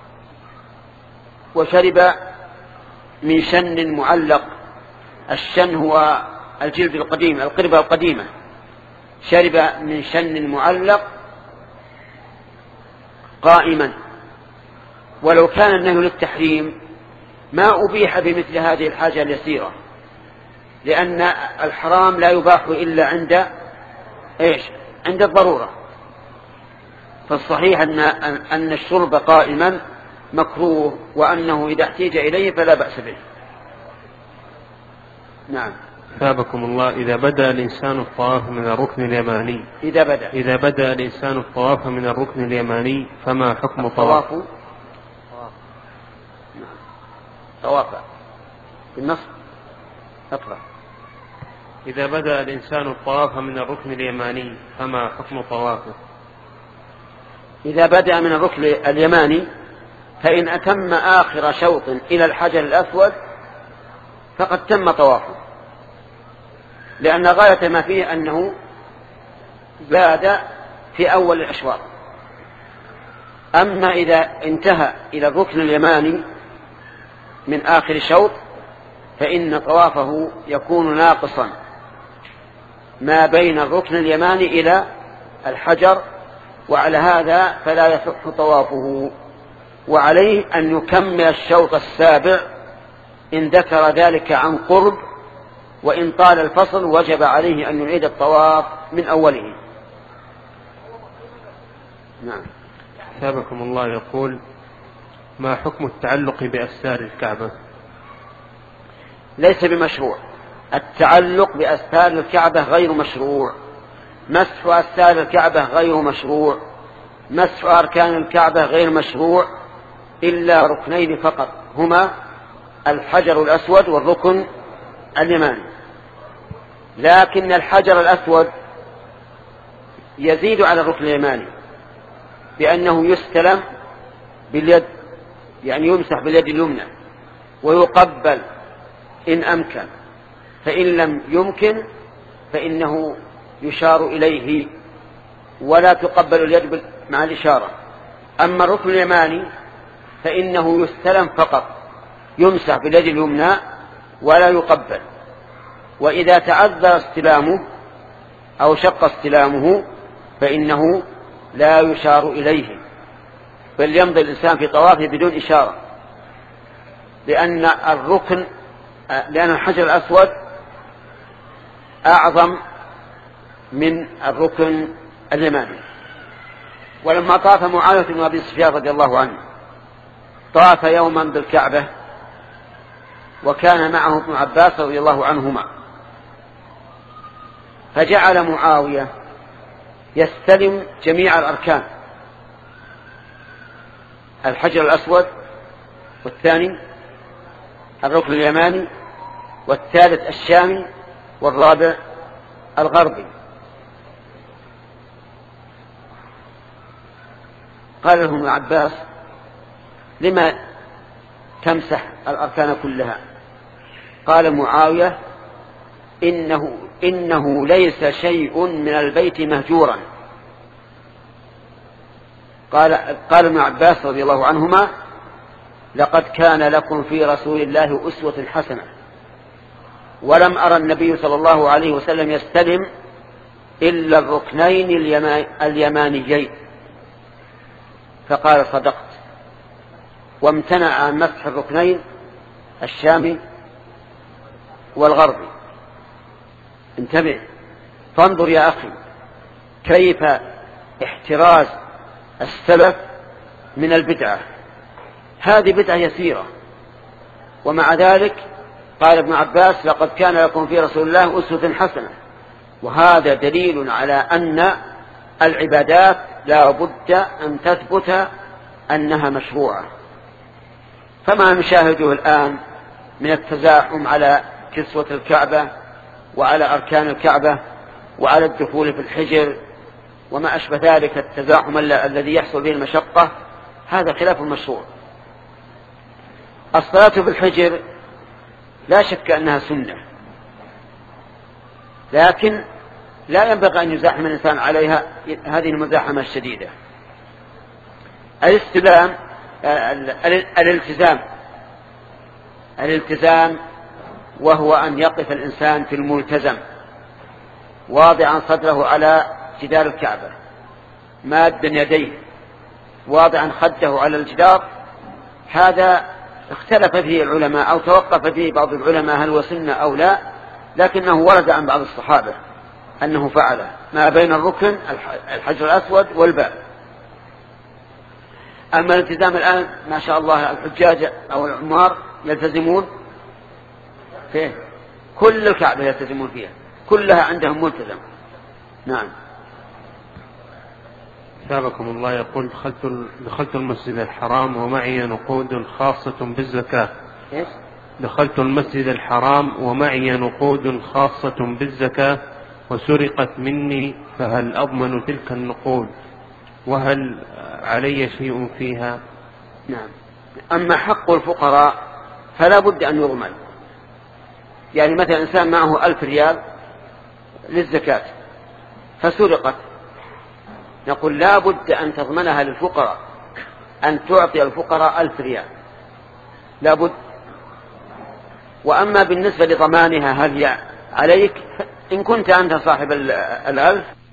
وشرب من شن معلق. الشن هو الجلد القديم، القربة القديمة. شرب من شن معلق قائما. ولو كان النهي للتحريم ما أبيح بمثل هذه الحاجة اليسيرة، لأن الحرام لا يباح إلا عند إيش؟ عند الضرورة. فالصحيح أن, أن الشرب قائما مكروه، وأنه إذا احتيج إليه فلا بأس به. نعم. ثابكم الله. إذا بدأ الإنسان الطواف من الركن اليماني إذا بدأ إذا بدأ الإنسان الطواف من الركن اليماني فما حكم طواف طواف بالنص؟ أقرأ. إذا بدأ الإنسان الطواف من الركن اليماني فما حكم طوافه؟ إذا بدأ من الركن اليماني فإن أتم آخر شوط إلى الحجر الأسود فقد تم طوافه، لأن غاية ما فيه أنه باد في أول الأشواط. أما إذا انتهى إلى الركن اليماني من آخر شوط فإن طوافه يكون ناقصا ما بين الركن اليماني إلى الحجر، وعلى هذا فلا يصح طوافه، وعليه أن يكمل الشوط السابع إن ذكر ذلك عن قرب، وإن طال الفصل وجب عليه أن يعيد الطواف من أوله. نعم. ثابكم الله. يقول: ما حكم التعلق بأستار الكعبة؟ ليس بمشروع. التعلق بأستار الكعبة غير مشروع، مسح أستار الكعبة غير مشروع، مسح أركان الكعبة غير مشروع، إلا ركنين فقط، هما الحجر الأسود والركن اليماني. لكن الحجر الأسود يزيد على الركن اليماني بأنه يستلم باليد، يعني يمسح باليد اليمنى ويقبل إن أمكن، فإن لم يمكن فإنه يشار إليه ولا تقبل اليد مع الإشارة. أما الركن اليماني فإنه يستلم فقط، يمسح باليد اليمنى ولا يقبل، وإذا تعذر استلامه أو شق استلامه فإنه لا يشار إليه، بل يمضي الإنسان في طوافه بدون إشارة، لأن الركن لأن الحجر الأسود أعظم من الركن اليماني. ولما طاف معاوية بن أبي سفيان رضي الله عنه طاف يوما بالكعبة وكان معه ابن عباس رضي الله عنهما، فجعل معاوية يستلم جميع الأركان، الحجر الأسود، والثاني الركن اليماني، والثالث الشامي، والرابع الغربي. قال لهم ابن عباس: لما تمسح الأركان كلها؟ قال معاوية: إنه, إنه ليس شيء من البيت مهجورا. قال, قال ابن عباس رضي الله عنهما: لقد كان لكم في رسول الله أسوة حسنة، ولم أرى النبي صلى الله عليه وسلم يستلم إلا الركنين اليمانيين. فقال: صدقت. وامتنع عن مسح الركنين الشامي والغربي. انتبه، فانظر يا أخي كيف احتراز السلف من البدعة. هذه بدعة يسيرة، ومع ذلك قال ابن عباس: لقد كان لكم في رسول الله أسوة حسنة. وهذا دليل على أن العبادات لا بد أن تثبت أنها مشروعة. فما نشاهده الآن من التزاحم على كسوة الكعبة وعلى أركان الكعبة وعلى الدخول في الحجر وما أشبه ذلك، التزاحم الذي يحصل به المشقة، هذا خلاف المشروع. الصلاة في الحجر لا شك أنها سنة، لكن لا ينبغي أن يزاحم الإنسان عليها هذه المزاحمة الشديدة. الاستلام الالتزام الالتزام وهو أن يقف الإنسان في الملتزم واضعا صدره على جدار الكعبة، مادا يديه، واضعا خده على الجدار. هذا اختلف فيه العلماء أو توقف فيه بعض العلماء هل هو سنة أو لا، لكنه ورد عن بعض الصحابة أنه فعله ما بين الركن الحجر الأسود والباب. أما الالتزام الآن ما شاء الله الحجاج أو العمار يلتزمون فيه، كل الكعبة يلتزمون فيها، كلها عندهم ملتزم. نعم. سابقكم الله يقول: دخلت دخلت المسجد الحرام ومعي نقود خاصة بالزكاة. إيش؟ دخلت المسجد الحرام ومعي نقود خاصة بالزكاة وسرقت مني، فهل أضمن تلك النقود؟ وهل علي شيء فيها؟ نعم. أما حق الفقراء فلا بد أن يضمن. يعني مثلا إنسان معه ألف ريال للزكاة فسرقت، نقول لا بد أن تضمنها للفقراء، أن تعطي الفقراء ألف ريال لا بد. وأما بالنسبة لضمانها هل هي عليك؟ إن كنت أنت صاحب الألف